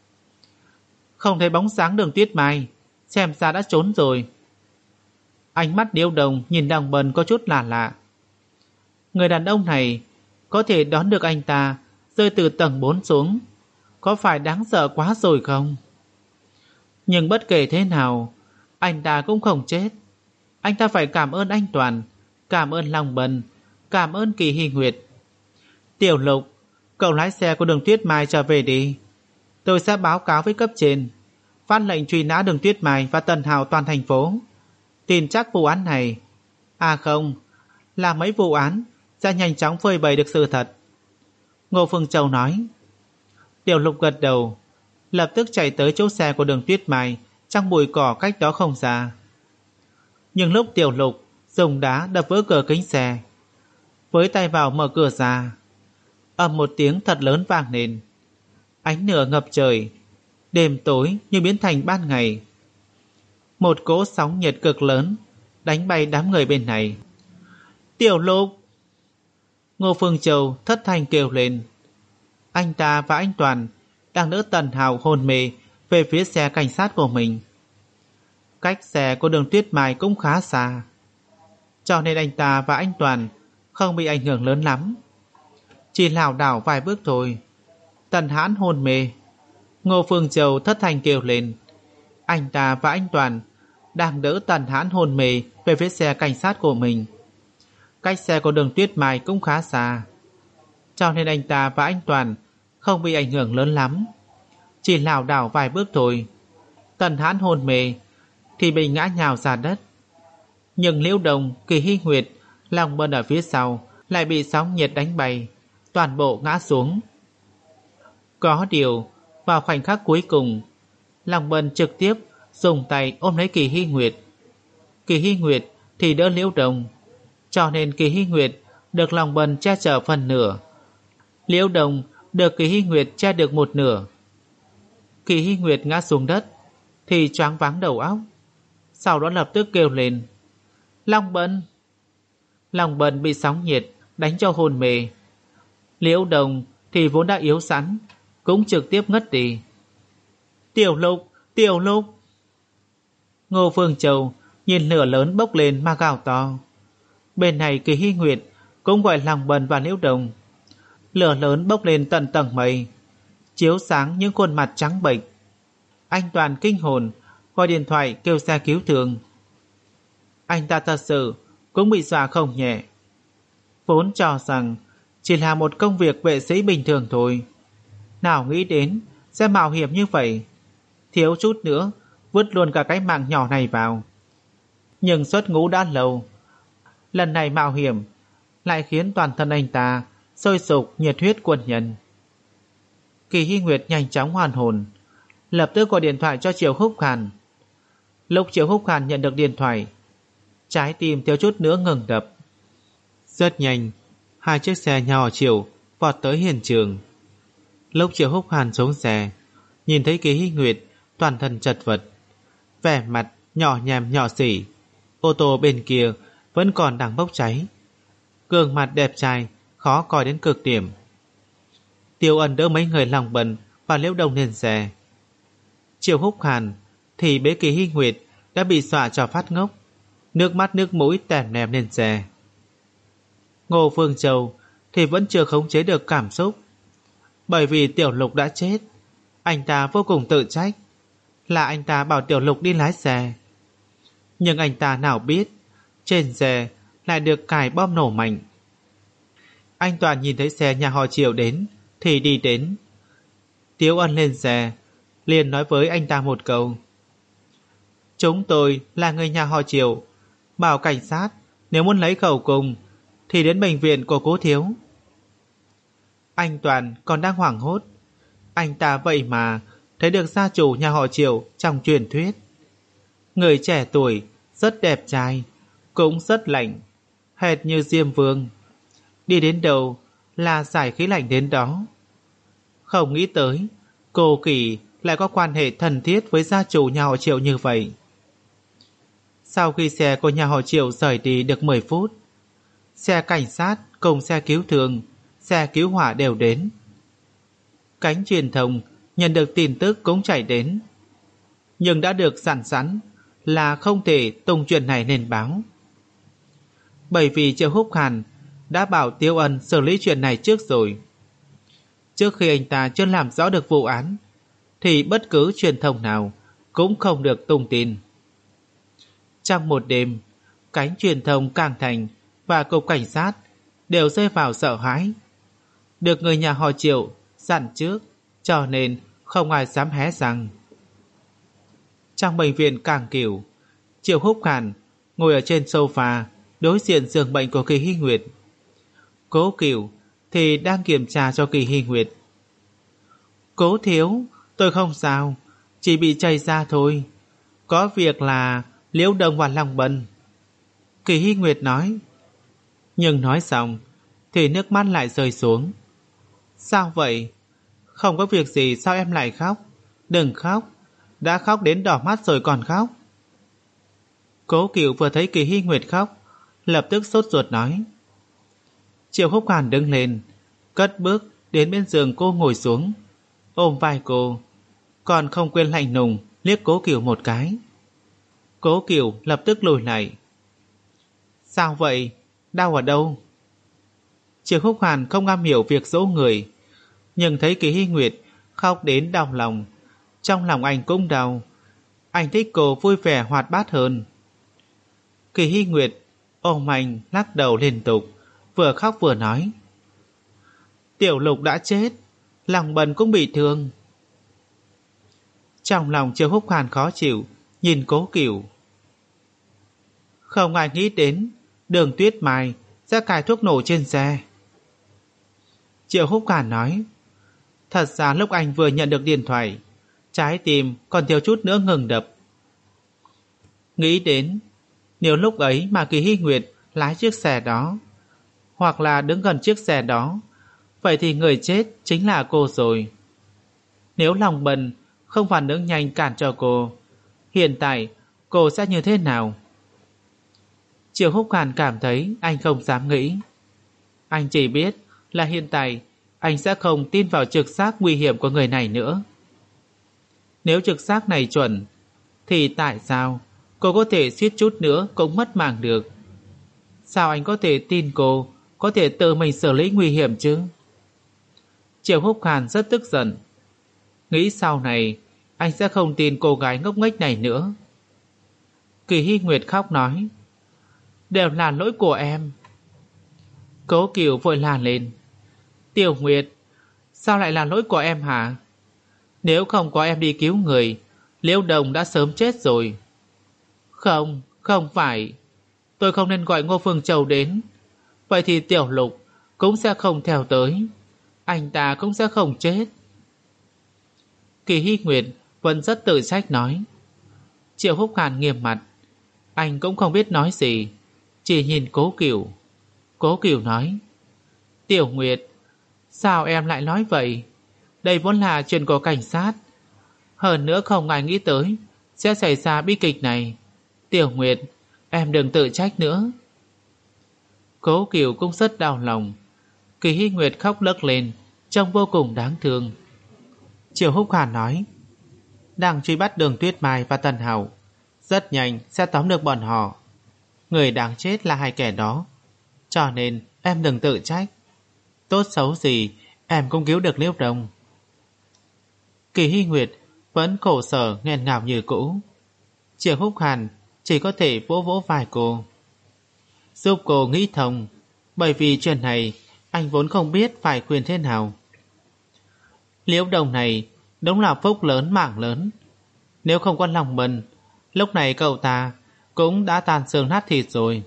Không thấy bóng dáng Đường Tuyết Mai, xem ra đã trốn rồi. Ánh mắt Liễu Đồng nhìn Long Bân có chút lạ lạ. Người đàn ông này có thể đón được anh ta rơi từ tầng bốn xuống, có phải đáng sợ quá rồi không? Nhưng bất kể thế nào, anh ta cũng không chết. Anh ta phải cảm ơn anh Toàn, cảm ơn Long Bân, cảm ơn Kỳ Hy Nguyệt. Tiểu Lục, cậu lái xe của Đường Tuyết Mai trở về đi. Tôi sẽ báo cáo với cấp trên, phát lệnh truy nã Đường Tuyết Mai và Tần Hạo toàn thành phố. Tin chắc vụ án này, à không, là mấy vụ án sẽ nhanh chóng phơi bày được sự thật. Ngô Phương Châu nói. Tiểu Lục gật đầu, lập tức chạy tới chỗ xe của Đường Tuyết Mai trong bụi cỏ cách đó không xa. Nhưng lúc Tiểu Lục dùng đá đập vỡ cửa kính xe, với tay vào mở cửa ra, ầm một tiếng thật lớn vang lên. Ánh lửa ngập trời, đêm tối như biến thành ban ngày. Một cỗ sóng nhiệt cực lớn đánh bay đám người bên này. Tiểu Lục! Ngô Phương Châu thất thanh kêu lên. Anh ta và anh Toàn đang đỡ Tần Hạo hôn mê về phía xe cảnh sát của mình. Cách xe của Đường Tuyết Mai cũng khá xa, cho nên anh ta và anh Toàn không bị ảnh hưởng lớn lắm, chỉ lảo đảo vài bước thôi. Tần Hãn hôn mê. Ngô Phương Châu thất thanh kêu lên. Anh ta và anh Toàn đang đỡ Tần Hãn hôn mê về phía xe cảnh sát của mình. Cách xe của Đường Tuyết Mai cũng khá xa, cho nên anh ta và anh Toàn không bị ảnh hưởng lớn lắm, chỉ lảo đảo vài bước thôi. Tần Hãn hôn mê thì bị ngã nhào ra đất, Nhưng Liễu Đồng, Kỳ Hy Nguyệt, Long Bân ở phía sau lại bị sóng nhiệt đánh bay, toàn bộ ngã xuống. Có điều, vào khoảnh khắc cuối cùng, Long Bân trực tiếp dùng tay ôm lấy Kỳ Hy Nguyệt. Kỳ Hy Nguyệt thì đỡ Liễu Đồng, cho nên Kỳ Hy Nguyệt được Long Bân che chở phần nửa. Liễu Đồng được Kỳ Hy Nguyệt che được một nửa. Kỳ Hy Nguyệt ngã xuống đất thì choáng váng đầu óc, sau đó lập tức kêu lên: Long Bân! Long Bân bị sóng nhiệt đánh cho hôn mê. Liễu Đồng thì vốn đã yếu sẵn, cũng trực tiếp ngất đi. Tiểu Lục! Tiểu Lục! Ngô Phương Châu nhìn lửa lớn bốc lên mà gào to. Bên này Kỳ Hy Nguyệt cũng gọi Long Bân và Liễu Đồng. Lửa lớn bốc lên tận tầng mây, chiếu sáng những khuôn mặt trắng bệch. Anh Toàn kinh hồn, gọi điện thoại kêu xe cứu thương. Anh ta thật sự cũng bị dọa không nhẹ. Vốn cho rằng chỉ là một công việc vệ sĩ bình thường thôi, nào nghĩ đến sẽ mạo hiểm như vậy, thiếu chút nữa vứt luôn cả cái mạng nhỏ này vào. Nhưng xuất ngũ đã lâu, lần này mạo hiểm lại khiến toàn thân anh ta sôi sục nhiệt huyết quân nhân. Kỳ Hy Nguyệt nhanh chóng hoàn hồn, lập tức gọi điện thoại cho Triệu Húc Hàn. Lúc Triệu Húc Hàn nhận được điện thoại, trái tim thiếu chút nữa ngừng đập. Rất nhanh, hai chiếc xe nhỏ Triệu vọt tới hiện trường. Lúc Triệu Húc Hàn xuống xe, nhìn thấy Kỳ Hy Nguyệt toàn thân chật vật, vẻ mặt nhỏ nhèm nhỏ xỉ. Ô tô bên kia vẫn còn đang bốc cháy, gương mặt đẹp trai khó coi đến cực điểm. Tiêu Ân đỡ mấy người Long Bân và Liễu Đồng lên xe. Triệu Húc Hàn thì bế Kỳ Hy Nguyệt đã bị dọa cho phát ngốc, nước mắt nước mũi tèm nèm lên xe. Ngô Phương Châu thì vẫn chưa khống chế được cảm xúc. Bởi vì Tiểu Lục đã chết, anh ta vô cùng tự trách, là anh ta bảo Tiểu Lục đi lái xe. Nhưng anh ta nào biết trên xe lại được cài bom nổ mạnh. Anh Toàn nhìn thấy xe nhà họ Triệu đến thì đi đến. Tiếu Ân lên xe liền nói với anh ta một câu: Chúng tôi là người nhà họ Triệu, bảo cảnh sát nếu muốn lấy khẩu cung thì đến bệnh viện của cố thiếu. Anh Toàn còn đang hoảng hốt, anh ta vậy mà thấy được gia chủ nhà họ Triệu trong truyền thuyết. Người trẻ tuổi, rất đẹp trai, cũng rất lạnh, hệt như Diêm Vương. Đi đến đâu là giải khí lạnh đến đó. Không nghĩ tới cô Kỳ lại có quan hệ thân thiết với gia chủ nhà họ Triệu như vậy. Sau khi xe của nhà họ Triệu rời đi được mười phút, xe cảnh sát cùng xe cứu thương, xe cứu hỏa đều đến. Cánh truyền thông nhận được tin tức cũng chạy đến, nhưng đã được dặn sẵn là không thể tung chuyện này lên báo. Bởi vì Triệu Húc Hàn đã bảo Tiêu Ân xử lý chuyện này trước rồi. Trước khi anh ta chưa làm rõ được vụ án thì bất cứ truyền thông nào cũng không được tung tin. Trong một đêm, cánh truyền thông Cảng Thành và cục cảnh sát đều rơi vào sợ hãi. Được người nhà họ Triệu dặn trước, cho nên không ai dám hé răng. Trong bệnh viện Cảng Cửu, Triệu Húc Hàn ngồi ở trên sofa đối diện giường bệnh của Kỳ Hy Nguyệt. Cố Cửu thì đang kiểm tra cho Kỳ Hy Nguyệt. Cố thiếu, tôi không sao, chỉ bị chảy ra thôi. Có việc là Liễu Đồng và Long Bân. Kỳ Hy Nguyệt nói. Nhưng nói xong thì nước mắt lại rơi xuống. Sao vậy? Không có việc gì sao em lại khóc? Đừng khóc, đã khóc đến đỏ mắt rồi còn khóc. Cố Cửu vừa thấy Kỳ Hy Nguyệt khóc, lập tức sốt ruột nói. Triệu Húc Hàn đứng lên, cất bước đến bên giường cô ngồi xuống, ôm vai cô, còn không quên lạnh lùng liếc Cố Cửu một cái. Cố Cửu lập tức lùi lại. Sao vậy? Đau ở đâu? Triệu Húc Hàn không am hiểu việc dỗ người, nhưng thấy Kỳ Hy Nguyệt khóc đến đau lòng, trong lòng anh cũng đau. Anh thích cô vui vẻ hoạt bát hơn. Kỳ Hy Nguyệt ôm anh lắc đầu liên tục, vừa khóc vừa nói. Tiểu Lục đã chết, Long Bân cũng bị thương. Trong lòng Triệu Húc Hàn khó chịu, nhìn Cố Cửu. Không ai nghĩ đến Đường Tuyết Mai sẽ cài thuốc nổ trên xe. Triệu Húc Hàn nói, thật ra lúc anh vừa nhận được điện thoại, trái tim còn thiếu chút nữa ngừng đập. Nghĩ đến nếu lúc ấy mà Kỳ Hy Nguyệt lái chiếc xe đó, hoặc là đứng gần chiếc xe đó, vậy thì người chết chính là cô rồi. Nếu lòng bần không phản ứng nhanh cản cho cô, hiện tại cô sẽ như thế nào? Triệu Húc Hàn cảm thấy anh không dám nghĩ. Anh chỉ biết là hiện tại anh sẽ không tin vào trực giác nguy hiểm của người này nữa. Nếu trực giác này chuẩn, thì tại sao cô có thể suýt chút nữa cũng mất mạng được? Sao anh có thể tin cô có thể tự mình xử lý nguy hiểm chứ? Triệu Húc Hàn rất tức giận. Nghĩ sau này anh sẽ không tin cô gái ngốc nghếch này nữa. Kỳ Hy Nguyệt khóc nói, đều là lỗi của em. Cố Kiều vội la lên, Tiểu Nguyệt, sao lại là lỗi của em hả? Nếu không có em đi cứu người, Liễu Đồng đã sớm chết rồi. Không, không phải. Tôi không nên gọi Ngô Phương Châu đến. Vậy thì Tiểu Lục cũng sẽ không theo tới. Anh ta cũng sẽ không chết. Kỳ Hy Nguyệt vẫn rất tự trách nói. Triệu Húc Hàn nghiêm mặt. Anh cũng không biết nói gì, chỉ nhìn Cố Kiều. Cố Kiều nói, Tiểu Nguyệt, sao em lại nói vậy? Đây vốn là chuyện của cảnh sát. Hơn nữa không ai nghĩ tới sẽ xảy ra bi kịch này. Tiểu Nguyệt, em đừng tự trách nữa. Cố Kiều cũng rất đau lòng. Kỳ Hy Nguyệt khóc lấc lên, trông vô cùng đáng thương. Triệu Húc Hàn nói, đang truy bắt Đường Tuyết Mai và Tần Hạo, rất nhanh sẽ tóm được bọn họ. Người đáng chết là hai kẻ đó, cho nên em đừng tự trách. Tốt xấu gì em cũng cứu được Liễu Đồng. Kỳ Hy Nguyệt vẫn khổ sở nghẹn ngào như cũ. Triệu Húc Hàn chỉ có thể vỗ vỗ vai cô, giúp cô nghĩ thông, bởi vì chuyện này anh vốn không biết phải khuyên thế nào. Liễu Đồng này đúng là phúc lớn mạng lớn. Nếu không có lòng bần, lúc này cậu ta cũng đã tan xương nát thịt rồi.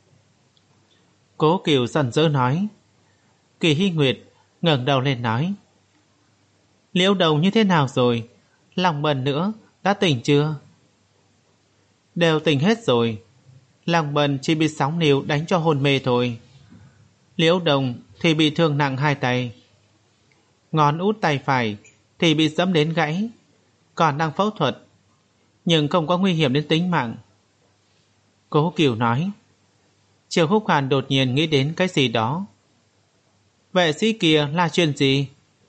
Cố Kiều giận dữ nói. Kỳ Hy Nguyệt ngẩng đầu lên nói, Liễu Đồng như thế nào rồi? Lòng bần nữa đã tỉnh chưa? Đều tỉnh hết rồi. Lòng bần chỉ bị sóng níu đánh cho hôn mê thôi. Liễu Đồng thì bị thương nặng hai tay, ngón út tay phải thì bị giẫm đến gãy, còn đang phẫu thuật, nhưng không có nguy hiểm đến tính mạng. Cố Kiều nói. Triệu Húc Hàn đột nhiên nghĩ đến cái gì đó. Vệ sĩ kia là chuyện gì?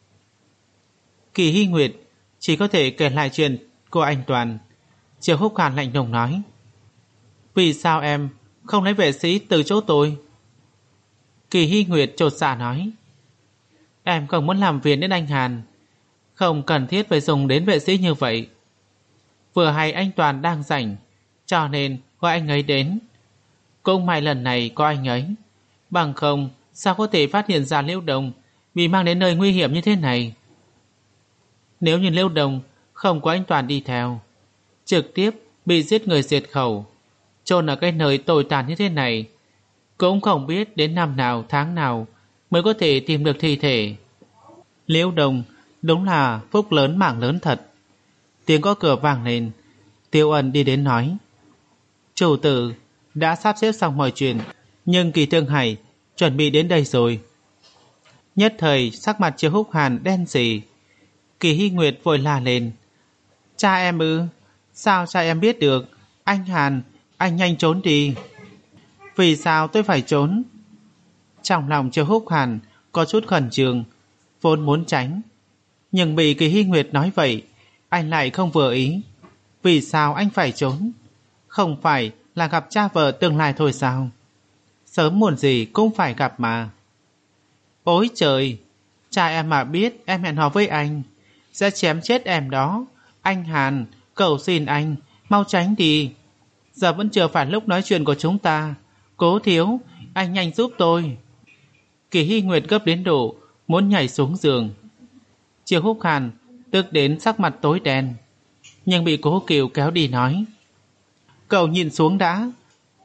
Kỳ Hy Nguyệt chỉ có thể kể lại chuyện của anh Toàn. Triệu Húc Hàn lạnh lùng nói, vì sao em không lấy vệ sĩ từ chỗ tôi? Kỳ Hy Nguyệt chột dạ nói, em không muốn làm phiền đến anh Hàn, không cần thiết phải dùng đến vệ sĩ như vậy. Vừa hay anh Toàn đang rảnh, cho nên gọi anh ấy đến. Cũng may lần này có anh ấy, bằng không sao có thể phát hiện ra Liễu Đồng bị mang đến nơi nguy hiểm như thế này. Nếu như Liễu Đồng không có anh Toàn đi theo, trực tiếp bị giết người diệt khẩu, chôn ở cái nơi tồi tàn như thế này, cũng không biết đến năm nào tháng nào mới có thể tìm được thi thể. Liễu Đồng đúng là phúc lớn mạng lớn thật. Tiếng có cửa vang lên, Tiêu Ân đi đến nói, chủ tử đã sắp xếp xong mọi chuyện, nhưng Kỳ Thương Hải chuẩn bị đến đây rồi. Nhất thời sắc mặt Triệu Húc Hàn đen sì. Kỳ Hy Nguyệt vội la lên, cha em ư? Sao cha em biết được? Anh Hàn, anh nhanh trốn đi. Vì sao tôi phải trốn? Trong lòng Triệu Húc Hàn có chút khẩn trương, vốn muốn tránh, nhưng bị Kỳ Hy Nguyệt nói vậy, anh lại không vừa ý. Vì sao anh phải trốn? Không phải là gặp cha vợ tương lai thôi sao? Sớm muộn gì cũng phải gặp mà. Ôi trời, cha em mà biết em hẹn hò với anh, sẽ chém chết em đó. Anh Hàn, cầu xin anh, mau tránh đi. Giờ vẫn chưa phải lúc nói chuyện của chúng ta. Cố thiếu, anh nhanh giúp tôi. Kỳ Hy Nguyệt gấp đến độ muốn nhảy xuống giường. Triệu Húc Hàn tức đến sắc mặt tối đen, nhưng bị Cố Kiều kéo đi nói, cậu nhìn xuống đã.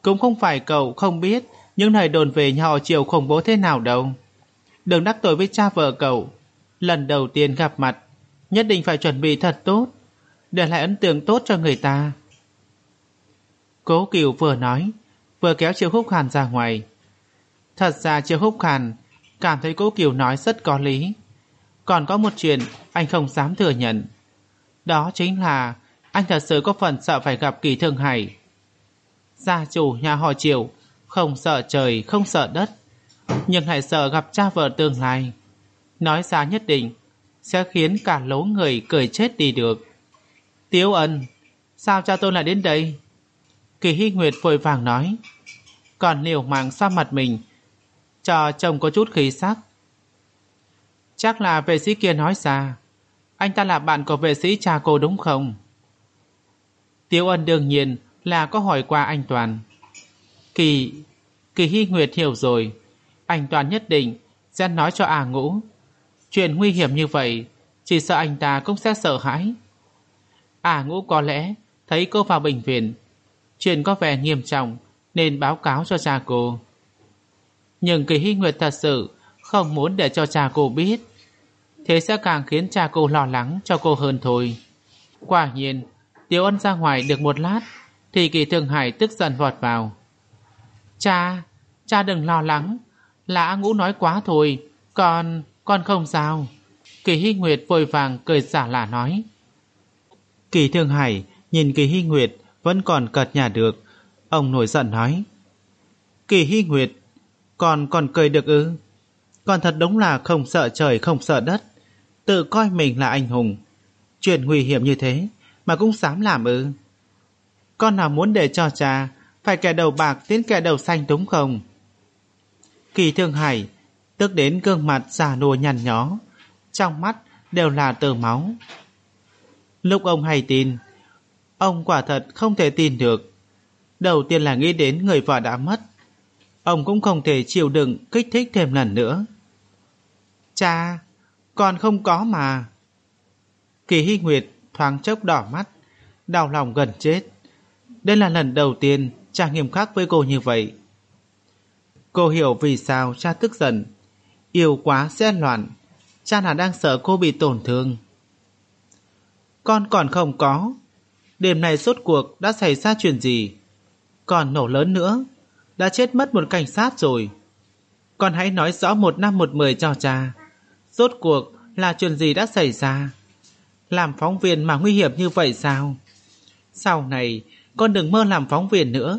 Cũng không phải cậu không biết những lời đồn về nhà họ Triều khủng bố thế nào đâu. Đừng đắc tội với cha vợ cậu. Lần đầu tiên gặp mặt, nhất định phải chuẩn bị thật tốt, để lại ấn tượng tốt cho người ta. Cố Cửu vừa nói, vừa kéo Triệu Húc Hàn ra ngoài. Thật ra Triệu Húc Hàn cảm thấy Cố Cửu nói rất có lý. Còn có một chuyện anh không dám thừa nhận. Đó chính là anh thật sự có phần sợ phải gặp Kỳ Thương Hải. Gia chủ nhà họ Triệu không sợ trời không sợ đất, nhưng lại sợ gặp cha vợ tương lai. Nói ra nhất định sẽ khiến cả lố người cười chết đi được. Tiếu Ân, sao cha tôi lại đến đây? Kỳ Hy Nguyệt vội vàng nói, còn liều mạng xoa mặt mình cho chồng có chút khí sắc. Chắc là vệ sĩ kia nói ra, anh ta là bạn của vệ sĩ cha cô đúng không? Tiếu Ân đương nhiên là có hỏi qua anh Toàn. Kỳ Kỳ Hy Nguyệt hiểu rồi, anh Toàn nhất định sẽ nói cho A Ngũ. Chuyện nguy hiểm như vậy, chỉ sợ anh ta cũng sẽ sợ hãi. A Ngũ có lẽ thấy cô vào bệnh viện, chuyện có vẻ nghiêm trọng nên báo cáo cho cha cô. Nhưng Kỳ Hy Nguyệt thật sự không muốn để cho cha cô biết, thế sẽ càng khiến cha cô lo lắng cho cô hơn thôi. Quả nhiên, Tiếu Ân ra ngoài được một lát thì Kỳ Thương Hải tức giận vọt vào. Cha, cha đừng lo lắng, là A Ngũ nói quá thôi, con, con không sao. Kỳ Hy Nguyệt vội vàng cười xả lả nói. Kỳ Thương Hải nhìn Kỳ Hy Nguyệt vẫn còn cợt nhả được, ông nổi giận nói. Kỳ Hy Nguyệt, con còn cười được ư? Con thật đúng là không sợ trời không sợ đất, tự coi mình là anh hùng. Chuyện nguy hiểm như thế mà cũng dám làm ư? Con nào muốn để cho cha phải kẻ đầu bạc tiến kẻ đầu xanh đúng không? Kỳ Thương Hải tức đến gương mặt già nua nhăn nhó, trong mắt đều là tơ máu. Lúc ông hay tin, ông quả thật không thể tin được. Đầu tiên là nghĩ đến người vợ đã mất, ông cũng không thể chịu đựng kích thích thêm lần nữa. Cha, con không có mà. Kỳ Hy Nguyệt thoáng chốc đỏ mắt, đau lòng gần chết. Đây là lần đầu tiên cha nghiêm khắc với cô như vậy. Cô hiểu vì sao cha tức giận. Yêu quá sẽ loạn, cha là đang sợ cô bị tổn thương. Con còn không có. Đêm nay rốt cuộc đã xảy ra chuyện gì? Còn nổ lớn nữa, đã chết mất một cảnh sát rồi. Con hãy nói rõ một năm một mười cho cha, rốt cuộc là chuyện gì đã xảy ra? Làm phóng viên mà nguy hiểm như vậy sao? Sau này con đừng mơ làm phóng viên nữa.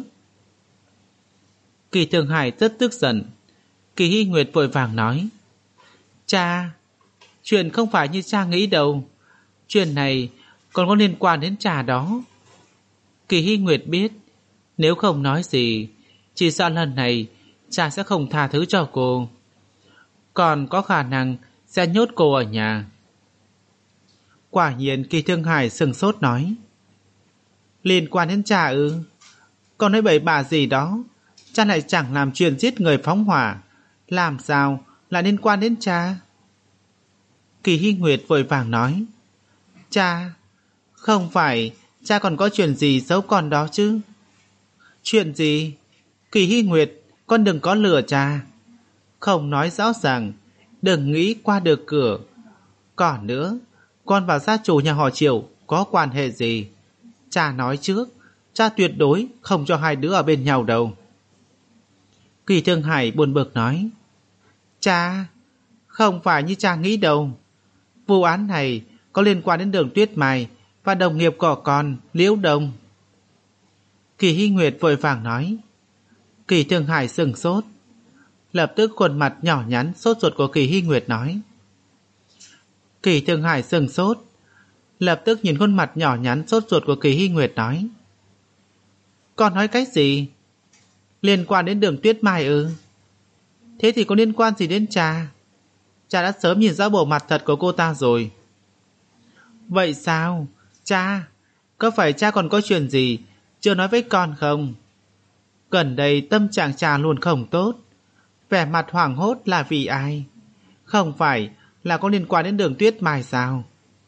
Kỳ Thương Hải rất tức giận. Kỳ Hy Nguyệt vội vàng nói, cha, chuyện không phải như cha nghĩ đâu. Chuyện này còn có liên quan đến cha đó. Kỳ Hy Nguyệt biết, nếu không nói gì, chỉ sợ lần này cha sẽ không tha thứ cho cô, còn có khả năng sẽ nhốt cô ở nhà. Quả nhiên Kỳ Thương Hải sừng sốt nói, liên quan đến cha ư? Con nói bậy bạ gì đó, cha lại chẳng làm chuyện giết người phóng hỏa, làm sao lại liên quan đến cha? Kỳ Hy Nguyệt vội vàng nói, cha, không phải cha còn có chuyện gì giấu con đó chứ? Chuyện gì? Kỳ Hy Nguyệt, con đừng có lừa cha. Không nói rõ ràng, đừng nghĩ qua được cửa. Còn nữa, con và gia chủ nhà họ Triệu có quan hệ gì? Cha nói trước, cha tuyệt đối không cho hai đứa ở bên nhau đâu. Kỳ Thương Hải buồn bực nói, cha, không phải như cha nghĩ đâu. Vụ án này có liên quan đến Đường Tuyết Mai và đồng nghiệp của con, Liễu Đông. Kỳ Hy Nguyệt vội vàng nói. Kỳ Thương Hải sừng sốt. Lập tức khuôn mặt nhỏ nhắn sốt ruột của Kỳ Hy Nguyệt nói. Kỳ Thương Hải sừng sốt. Lập tức nhìn khuôn mặt nhỏ nhắn sốt ruột của Kỳ Hy Nguyệt nói. Con nói cái gì? Liên quan đến Đường Tuyết Mai ư? Thế thì có liên quan gì đến cha? Cha đã sớm nhìn rõ bộ mặt thật của cô ta rồi. Vậy sao? Cha, có phải cha còn có chuyện gì chưa nói với con không? Gần đây tâm trạng cha luôn không tốt. Vẻ mặt hoảng hốt là vì ai? Không phải là có liên quan đến Đường Tuyết Mai sao?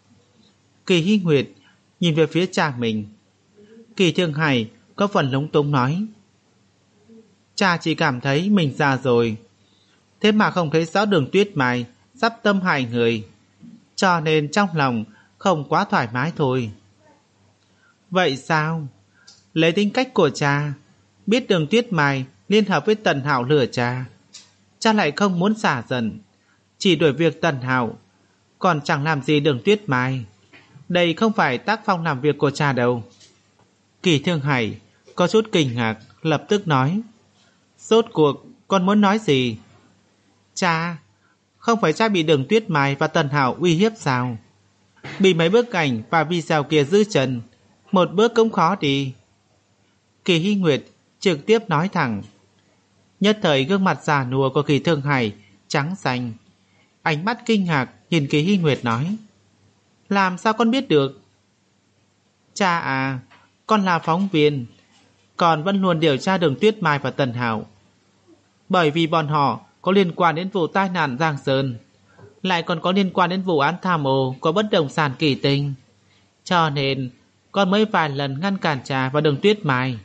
Kỳ Hy Nguyệt nhìn về phía cha mình. Kỳ Thương Hải có phần lúng túng nói. Cha chỉ cảm thấy mình già rồi, thế mà không thấy rõ Đường Tuyết Mai sắp tâm hại người, cho nên trong lòng không quá thoải mái thôi. Vậy sao? Lấy tính cách của cha, biết Đường Tuyết Mai liên hợp với Tần Hạo lừa cha, cha lại không muốn xả giận, chỉ đuổi việc Tần Hạo, còn chẳng làm gì Đường Tuyết Mai. Đây không phải tác phong làm việc của cha đâu. Kỳ Thương Hải có chút kinh ngạc, lập tức nói: Rốt cuộc con muốn nói gì? Cha, không phải cha bị Đường Tuyết Mai và Tần Hạo uy hiếp sao? Bị mấy bức ảnh và video kia giữ chân, một bước cũng khó đi. Kỳ Hy Nguyệt trực tiếp nói thẳng. Nhất thời gương mặt già nua của Kỳ Thương Hải trắng xanh, ánh mắt kinh ngạc nhìn Kỳ Hy Nguyệt nói: Làm sao con biết được? Cha à, con là phóng viên, còn vẫn luôn điều tra Đường Tuyết Mai và Tần Hạo. Bởi vì bọn họ có liên quan đến vụ tai nạn Giang Sơn, lại còn có liên quan đến vụ án tham ô của bất động sản Kỳ Tinh, cho nên con mới vài lần ngăn cản cha và Đường Tuyết Mai.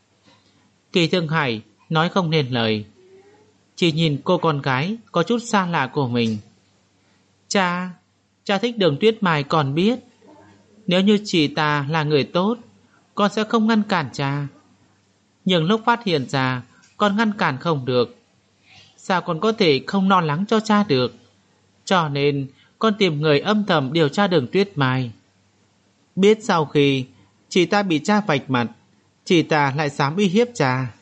Kỳ Thương Hải nói không nên lời, chỉ nhìn cô con gái có chút xa lạ của mình. Cha, cha thích Đường Tuyết Mai còn biết. Nếu như chị ta là người tốt, con sẽ không ngăn cản cha. Nhưng lúc phát hiện ra con ngăn cản không được, sao con có thể không lo lắng cho cha được? Cho nên con tìm người âm thầm điều tra Đường Tuyết Mai. Biết sau khi chị ta bị cha vạch mặt, chị ta lại dám uy hiếp cha.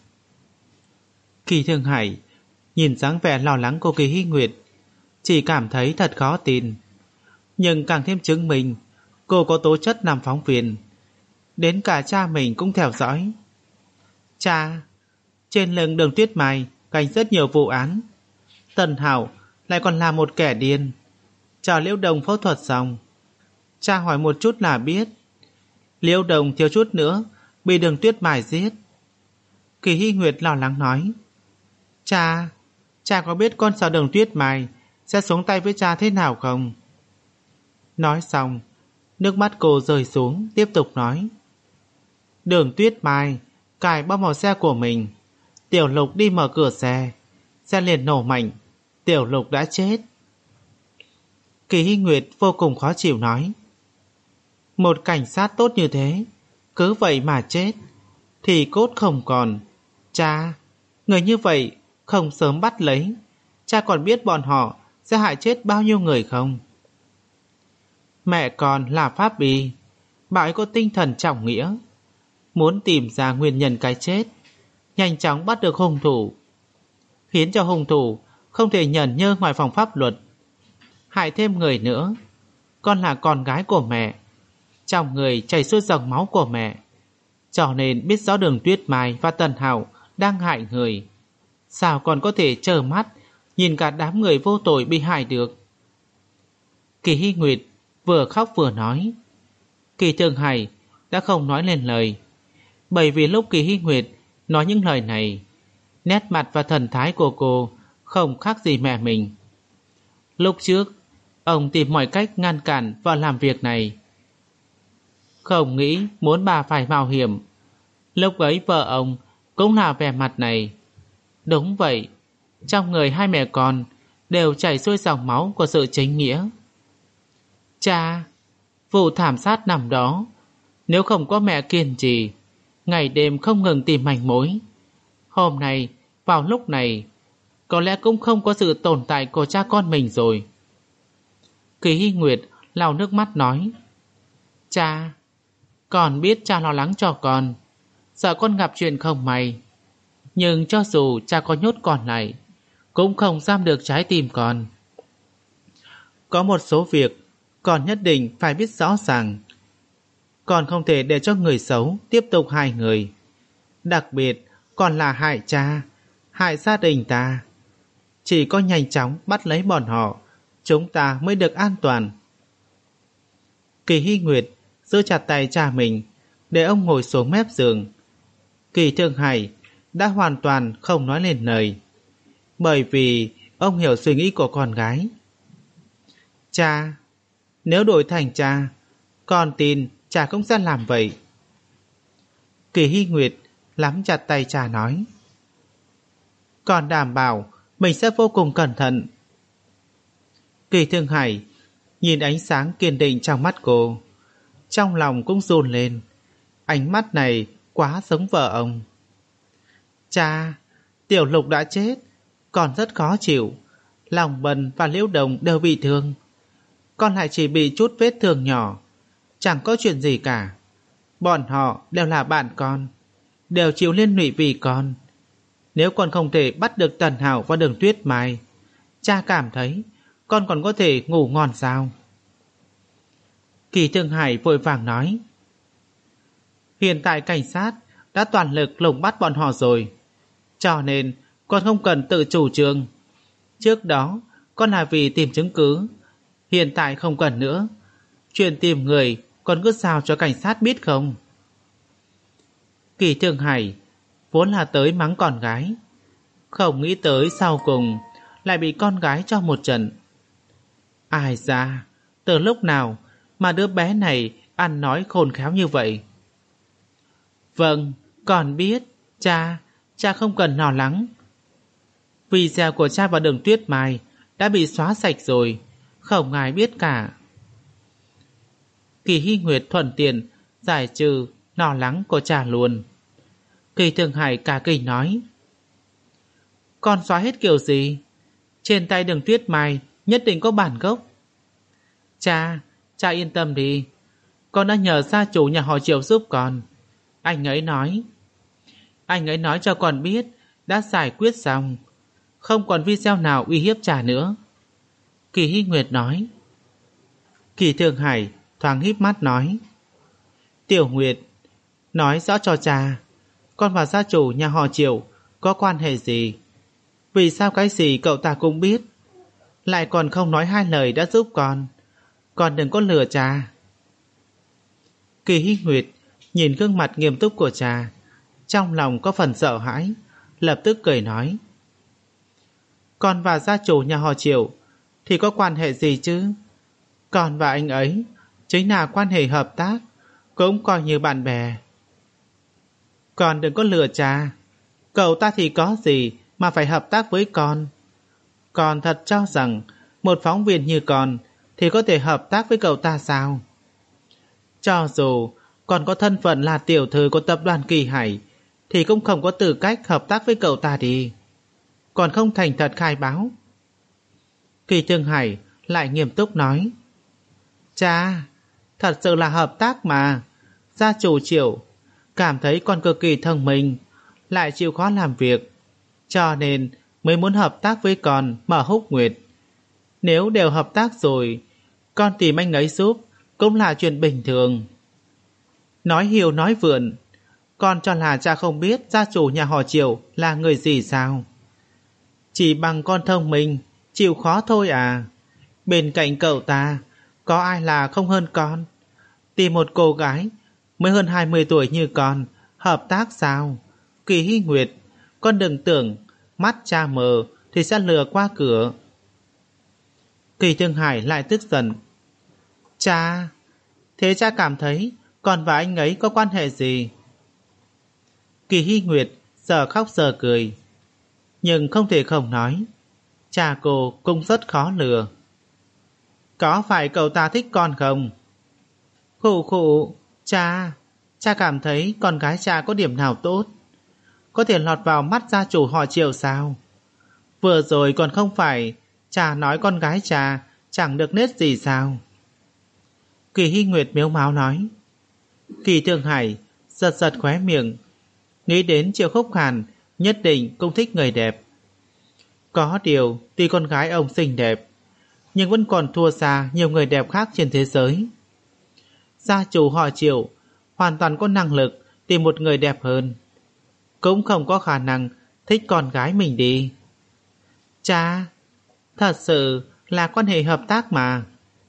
Kỳ Thương Hải nhìn dáng vẻ lo lắng của Kỳ Hy Nguyệt, chỉ cảm thấy thật khó tin, nhưng càng thêm chứng minh cô có tố chất làm phóng viên. Đến cả cha mình cũng theo dõi. Cha, trên lưng Đường Tuyết Mai gánh rất nhiều vụ án. Tần Hạo lại còn là một kẻ điên. Cho Liễu Đồng phẫu thuật xong, cha hỏi một chút là biết. Liễu Đồng thiếu chút nữa bị Đường Tuyết Mai giết. Kỳ Hy Nguyệt lo lắng nói: Cha, cha có biết con sợ Đường Tuyết Mai sẽ xuống tay với cha thế nào không? Nói xong, nước mắt cô rơi xuống, tiếp tục nói: Đường Tuyết Mai cài bom vào xe của mình, Tiểu Lục đi mở cửa xe, xe liền nổ mạnh, Tiểu Lục đã chết. Kỳ Hy Nguyệt vô cùng khó chịu nói: Một cảnh sát tốt như thế, cứ vậy mà chết, thì cốt không còn. Cha, người như vậy không sớm bắt lấy, cha còn biết bọn họ sẽ hại chết bao nhiêu người không? Mẹ con là pháp bì, bà ấy có tinh thần trọng nghĩa, muốn tìm ra nguyên nhân cái chết, nhanh chóng bắt được hung thủ, khiến cho hung thủ không thể nhởn nhơ ngoài phòng pháp luật, hại thêm người nữa. Con là con gái của mẹ, trong người chảy xuôi dòng máu của mẹ, cho nên biết rõ Đường Tuyết Mai và Tần Hạo đang hại người. Sao còn có thể trơ mắt nhìn cả đám người vô tội bị hại được? Kỳ Hy Nguyệt vừa khóc vừa nói. Kỳ Thương Hải đã không nói lên lời, bởi vì lúc Kỳ Hy Nguyệt nói những lời này, nét mặt và thần thái của cô không khác gì mẹ mình. Lúc trước ông tìm mọi cách ngăn cản vào làm việc này, không nghĩ muốn bà phải mạo hiểm. Lúc ấy vợ ông cũng là vẻ mặt này. Đúng vậy, trong người hai mẹ con đều chảy xuôi dòng máu của sự chính nghĩa. Cha, vụ thảm sát nằm đó, nếu không có mẹ kiên trì, ngày đêm không ngừng tìm manh mối, hôm nay vào lúc này có lẽ cũng không có sự tồn tại của cha con mình rồi. Kỳ Hy Nguyệt lau nước mắt nói: Cha, con biết cha lo lắng cho con, sợ con gặp chuyện không may, nhưng cho dù cha có nhốt con lại, cũng không giam được trái tim con. Có một số việc con nhất định phải biết rõ ràng. Con không thể để cho người xấu tiếp tục hại người, đặc biệt còn là hại cha, hại gia đình ta. Chỉ có nhanh chóng bắt lấy bọn họ, chúng ta mới được an toàn. Kỳ Hy Nguyệt giữ chặt tay cha mình, để ông ngồi xuống mép giường. Kỳ Thương Hải đã hoàn toàn không nói lên lời, bởi vì ông hiểu suy nghĩ của con gái. Cha, nếu đổi thành cha, con tin cha cũng sẽ làm vậy. Kỳ Hy Nguyệt nắm chặt tay cha nói: Còn đảm bảo mình sẽ vô cùng cẩn thận. Kỳ Thương Hải nhìn ánh sáng kiên định trong mắt cô, trong lòng cũng run lên. Ánh mắt này quá giống vợ ông. Cha, Tiểu Lục đã chết, con rất khó chịu. Lòng Bần và Liễu Đồng đều bị thương, con lại chỉ bị chút vết thương nhỏ, chẳng có chuyện gì cả. Bọn họ đều là bạn con, đều chịu liên lụy vì con. Nếu con không thể bắt được Tần Hạo và Đường Tuyết Mai, cha cảm thấy con còn có thể ngủ ngon sao? Kỳ Thương Hải vội vàng nói. Hiện tại cảnh sát đã toàn lực lùng bắt bọn họ rồi, cho nên con không cần tự chủ trương. Trước đó con là vì tìm chứng cứ, hiện tại không cần nữa. Chuyện tìm người con cứ sao cho cảnh sát biết không? Kỳ Thương Hải vốn là tới mắng con gái, không nghĩ tới sau cùng lại bị con gái cho một trận. Ai ra, từ lúc nào mà đứa bé này ăn nói khôn khéo như vậy? Vâng, con biết. Cha, cha không cần lo lắng. Video của cha và Đường Tuyết Mai đã bị xóa sạch rồi, không ai biết cả. Kỳ Hy Nguyệt thuận tiện giải trừ lo lắng của cha luôn. Kỳ Thương Hải cả kinh nói. Con xóa hết kiểu gì? Trên tay Đường Tuyết Mai nhất định có bản gốc. Cha, cha yên tâm đi, con đã nhờ gia chủ nhà họ Triệu giúp con. Anh ấy nói Anh ấy nói cho con biết đã giải quyết xong, không còn video nào uy hiếp cha nữa. Kỳ Hy Nguyệt nói. Kỳ Thương Hải thoáng híp mắt nói. Tiểu Nguyệt, nói rõ cho cha, con và gia chủ nhà họ Triệu có quan hệ gì? Vì sao cái gì cậu ta cũng biết, lại còn không nói hai lời đã giúp con? Con đừng có lừa cha. Kỳ Hy Nguyệt nhìn gương mặt nghiêm túc của cha, trong lòng có phần sợ hãi, lập tức cười nói. Con và gia chủ nhà họ Triệu thì có quan hệ gì chứ? Con và anh ấy chính là quan hệ hợp tác, cũng coi như bạn bè. Con đừng có lừa cha, cậu ta thì có gì mà phải hợp tác với con? Con thật cho rằng một phóng viên như con thì có thể hợp tác với cậu ta sao? Cho dù còn có thân phận là tiểu thư của tập đoàn Kỳ Hải thì cũng không có tư cách hợp tác với cậu ta đi. Còn không thành thật khai báo. Kỳ Thương Hải lại nghiêm túc nói. Cha, thật sự là hợp tác mà. Gia chủ Triệu cảm thấy con cực kỳ thông minh, lại chịu khó làm việc, cho nên mới muốn hợp tác với con mở Húc Nguyệt. Nếu đều hợp tác rồi, con tìm anh ấy giúp cũng là chuyện bình thường. Nói hiều nói vượn, con cho là cha không biết gia chủ nhà họ Triệu là người gì sao? Chỉ bằng con thông minh, chịu khó thôi à? Bên cạnh cậu ta có ai là không hơn con? Tìm một cô gái mới hơn hai mươi tuổi như con hợp tác sao? Kỳ Hy Nguyệt, con đừng tưởng mắt cha mờ thì sẽ lừa qua cửa. Kỳ Thương Hải lại tức giận. Cha, thế cha cảm thấy con và anh ấy có quan hệ gì? Kỳ Hy Nguyệt giờ khóc giờ cười, nhưng không thể không nói, cha cô cũng rất khó lừa. Có phải cậu ta thích con không? Khụ khụ, cha, cha cảm thấy con gái cha có điểm nào tốt, có thể lọt vào mắt gia chủ họ Triệu sao? Vừa rồi còn không phải cha nói con gái cha chẳng được nết gì sao? Kỳ Hy Nguyệt mếu máo nói. Kỳ Thương Hải giật giật khóe miệng, nghĩ đến Triệu Khúc Hàn nhất định cũng thích người đẹp. Có điều tuy con gái ông xinh đẹp, nhưng vẫn còn thua xa nhiều người đẹp khác trên thế giới. Gia chủ họ Triệu hoàn toàn có năng lực tìm một người đẹp hơn, cũng không có khả năng thích con gái mình đi. Cha, thật sự là quan hệ hợp tác mà.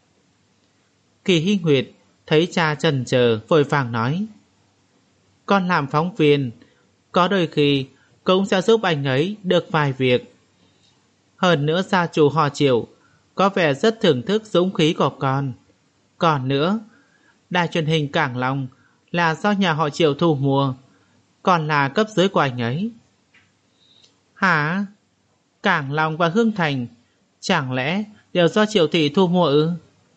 Kỳ Hy Nguyệt thấy cha chần chờ vội vàng nói. Con làm phóng viên, có đôi khi cũng sẽ giúp anh ấy được vài việc. Hơn nữa gia chủ họ Triệu có vẻ rất thưởng thức dũng khí của con. Còn nữa, đài truyền hình Cảng Long là do nhà họ Triệu thu mua, còn là cấp dưới của anh ấy. Hả? Cảng Long và Hương Thành chẳng lẽ đều do Triệu thị thu mua ư?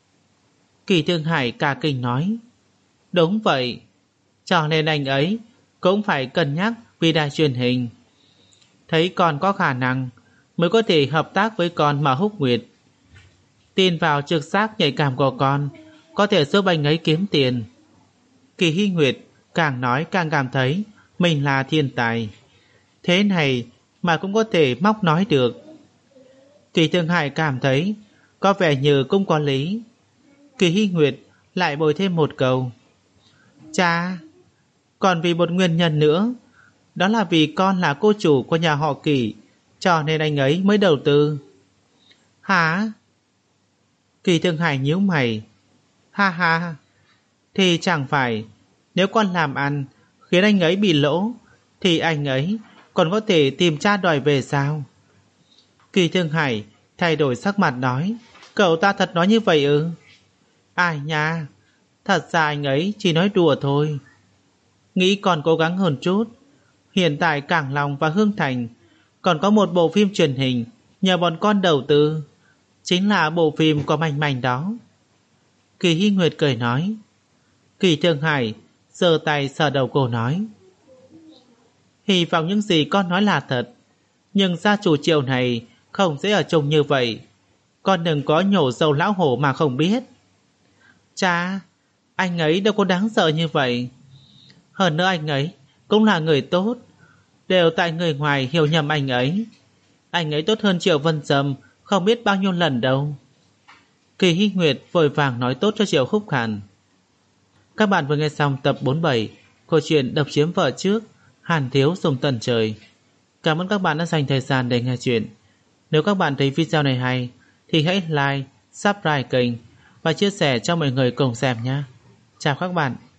Kỳ Thương Hải cả kinh nói. Đúng vậy, cho nên anh ấy cũng phải cân nhắc vì đài truyền hình. Thấy con có khả năng mới có thể hợp tác với con mà Húc Nguyệt. Tin vào trực giác nhạy cảm của con có thể giúp anh ấy kiếm tiền. Kỳ Hy Nguyệt càng nói càng cảm thấy mình là thiên tài. Thế này mà cũng có thể móc nói được. Kỳ Thương Hải cảm thấy có vẻ như cũng có lý. Kỳ Hy Nguyệt lại bồi thêm một câu. Cha, còn vì một nguyên nhân nữa, đó là vì con là cô chủ của nhà họ Kỳ, cho nên anh ấy mới đầu tư. Hả? Kỳ Thương Hải nhíu mày. Ha ha, thì chẳng phải nếu con làm ăn khiến anh ấy bị lỗ thì anh ấy còn có thể tìm cha đòi về sao? Kỳ Thương Hải thay đổi sắc mặt nói. Cậu ta thật nói như vậy ư? Ai nha, thật ra anh ấy chỉ nói đùa thôi. Nghĩ còn cố gắng hơn chút. Hiện tại Cảng Long và Hương Thành còn có một bộ phim truyền hình nhờ bọn con đầu tư, chính là bộ phim có mảnh mảnh đó. Kỳ Hy Nguyệt cười nói. Kỳ Thương Hải giơ tay sờ đầu cô nói. Hy vọng những gì con nói là thật, nhưng gia chủ Triệu này không dễ ở chung như vậy. Con đừng có nhổ dầu lão hổ mà không biết. Cha, anh ấy đâu có đáng sợ như vậy. Hơn nữa anh ấy cũng là người tốt. Đều tại người ngoài hiểu nhầm anh ấy. Anh ấy tốt hơn Triệu Vân Trầm không biết bao nhiêu lần đâu. Kỳ Hy Nguyệt vội vàng nói tốt cho Triệu Khúc Hàn. Các bạn vừa nghe xong tập bốn mươi bảy câu chuyện Độc Chiếm Vợ Trước, Hàn Thiếu Dùng Tần Trời. Cảm ơn các bạn đã dành thời gian để nghe chuyện. Nếu các bạn thấy video này hay thì hãy like, subscribe kênh và chia sẻ cho mọi người cùng xem nhé. Chào các bạn.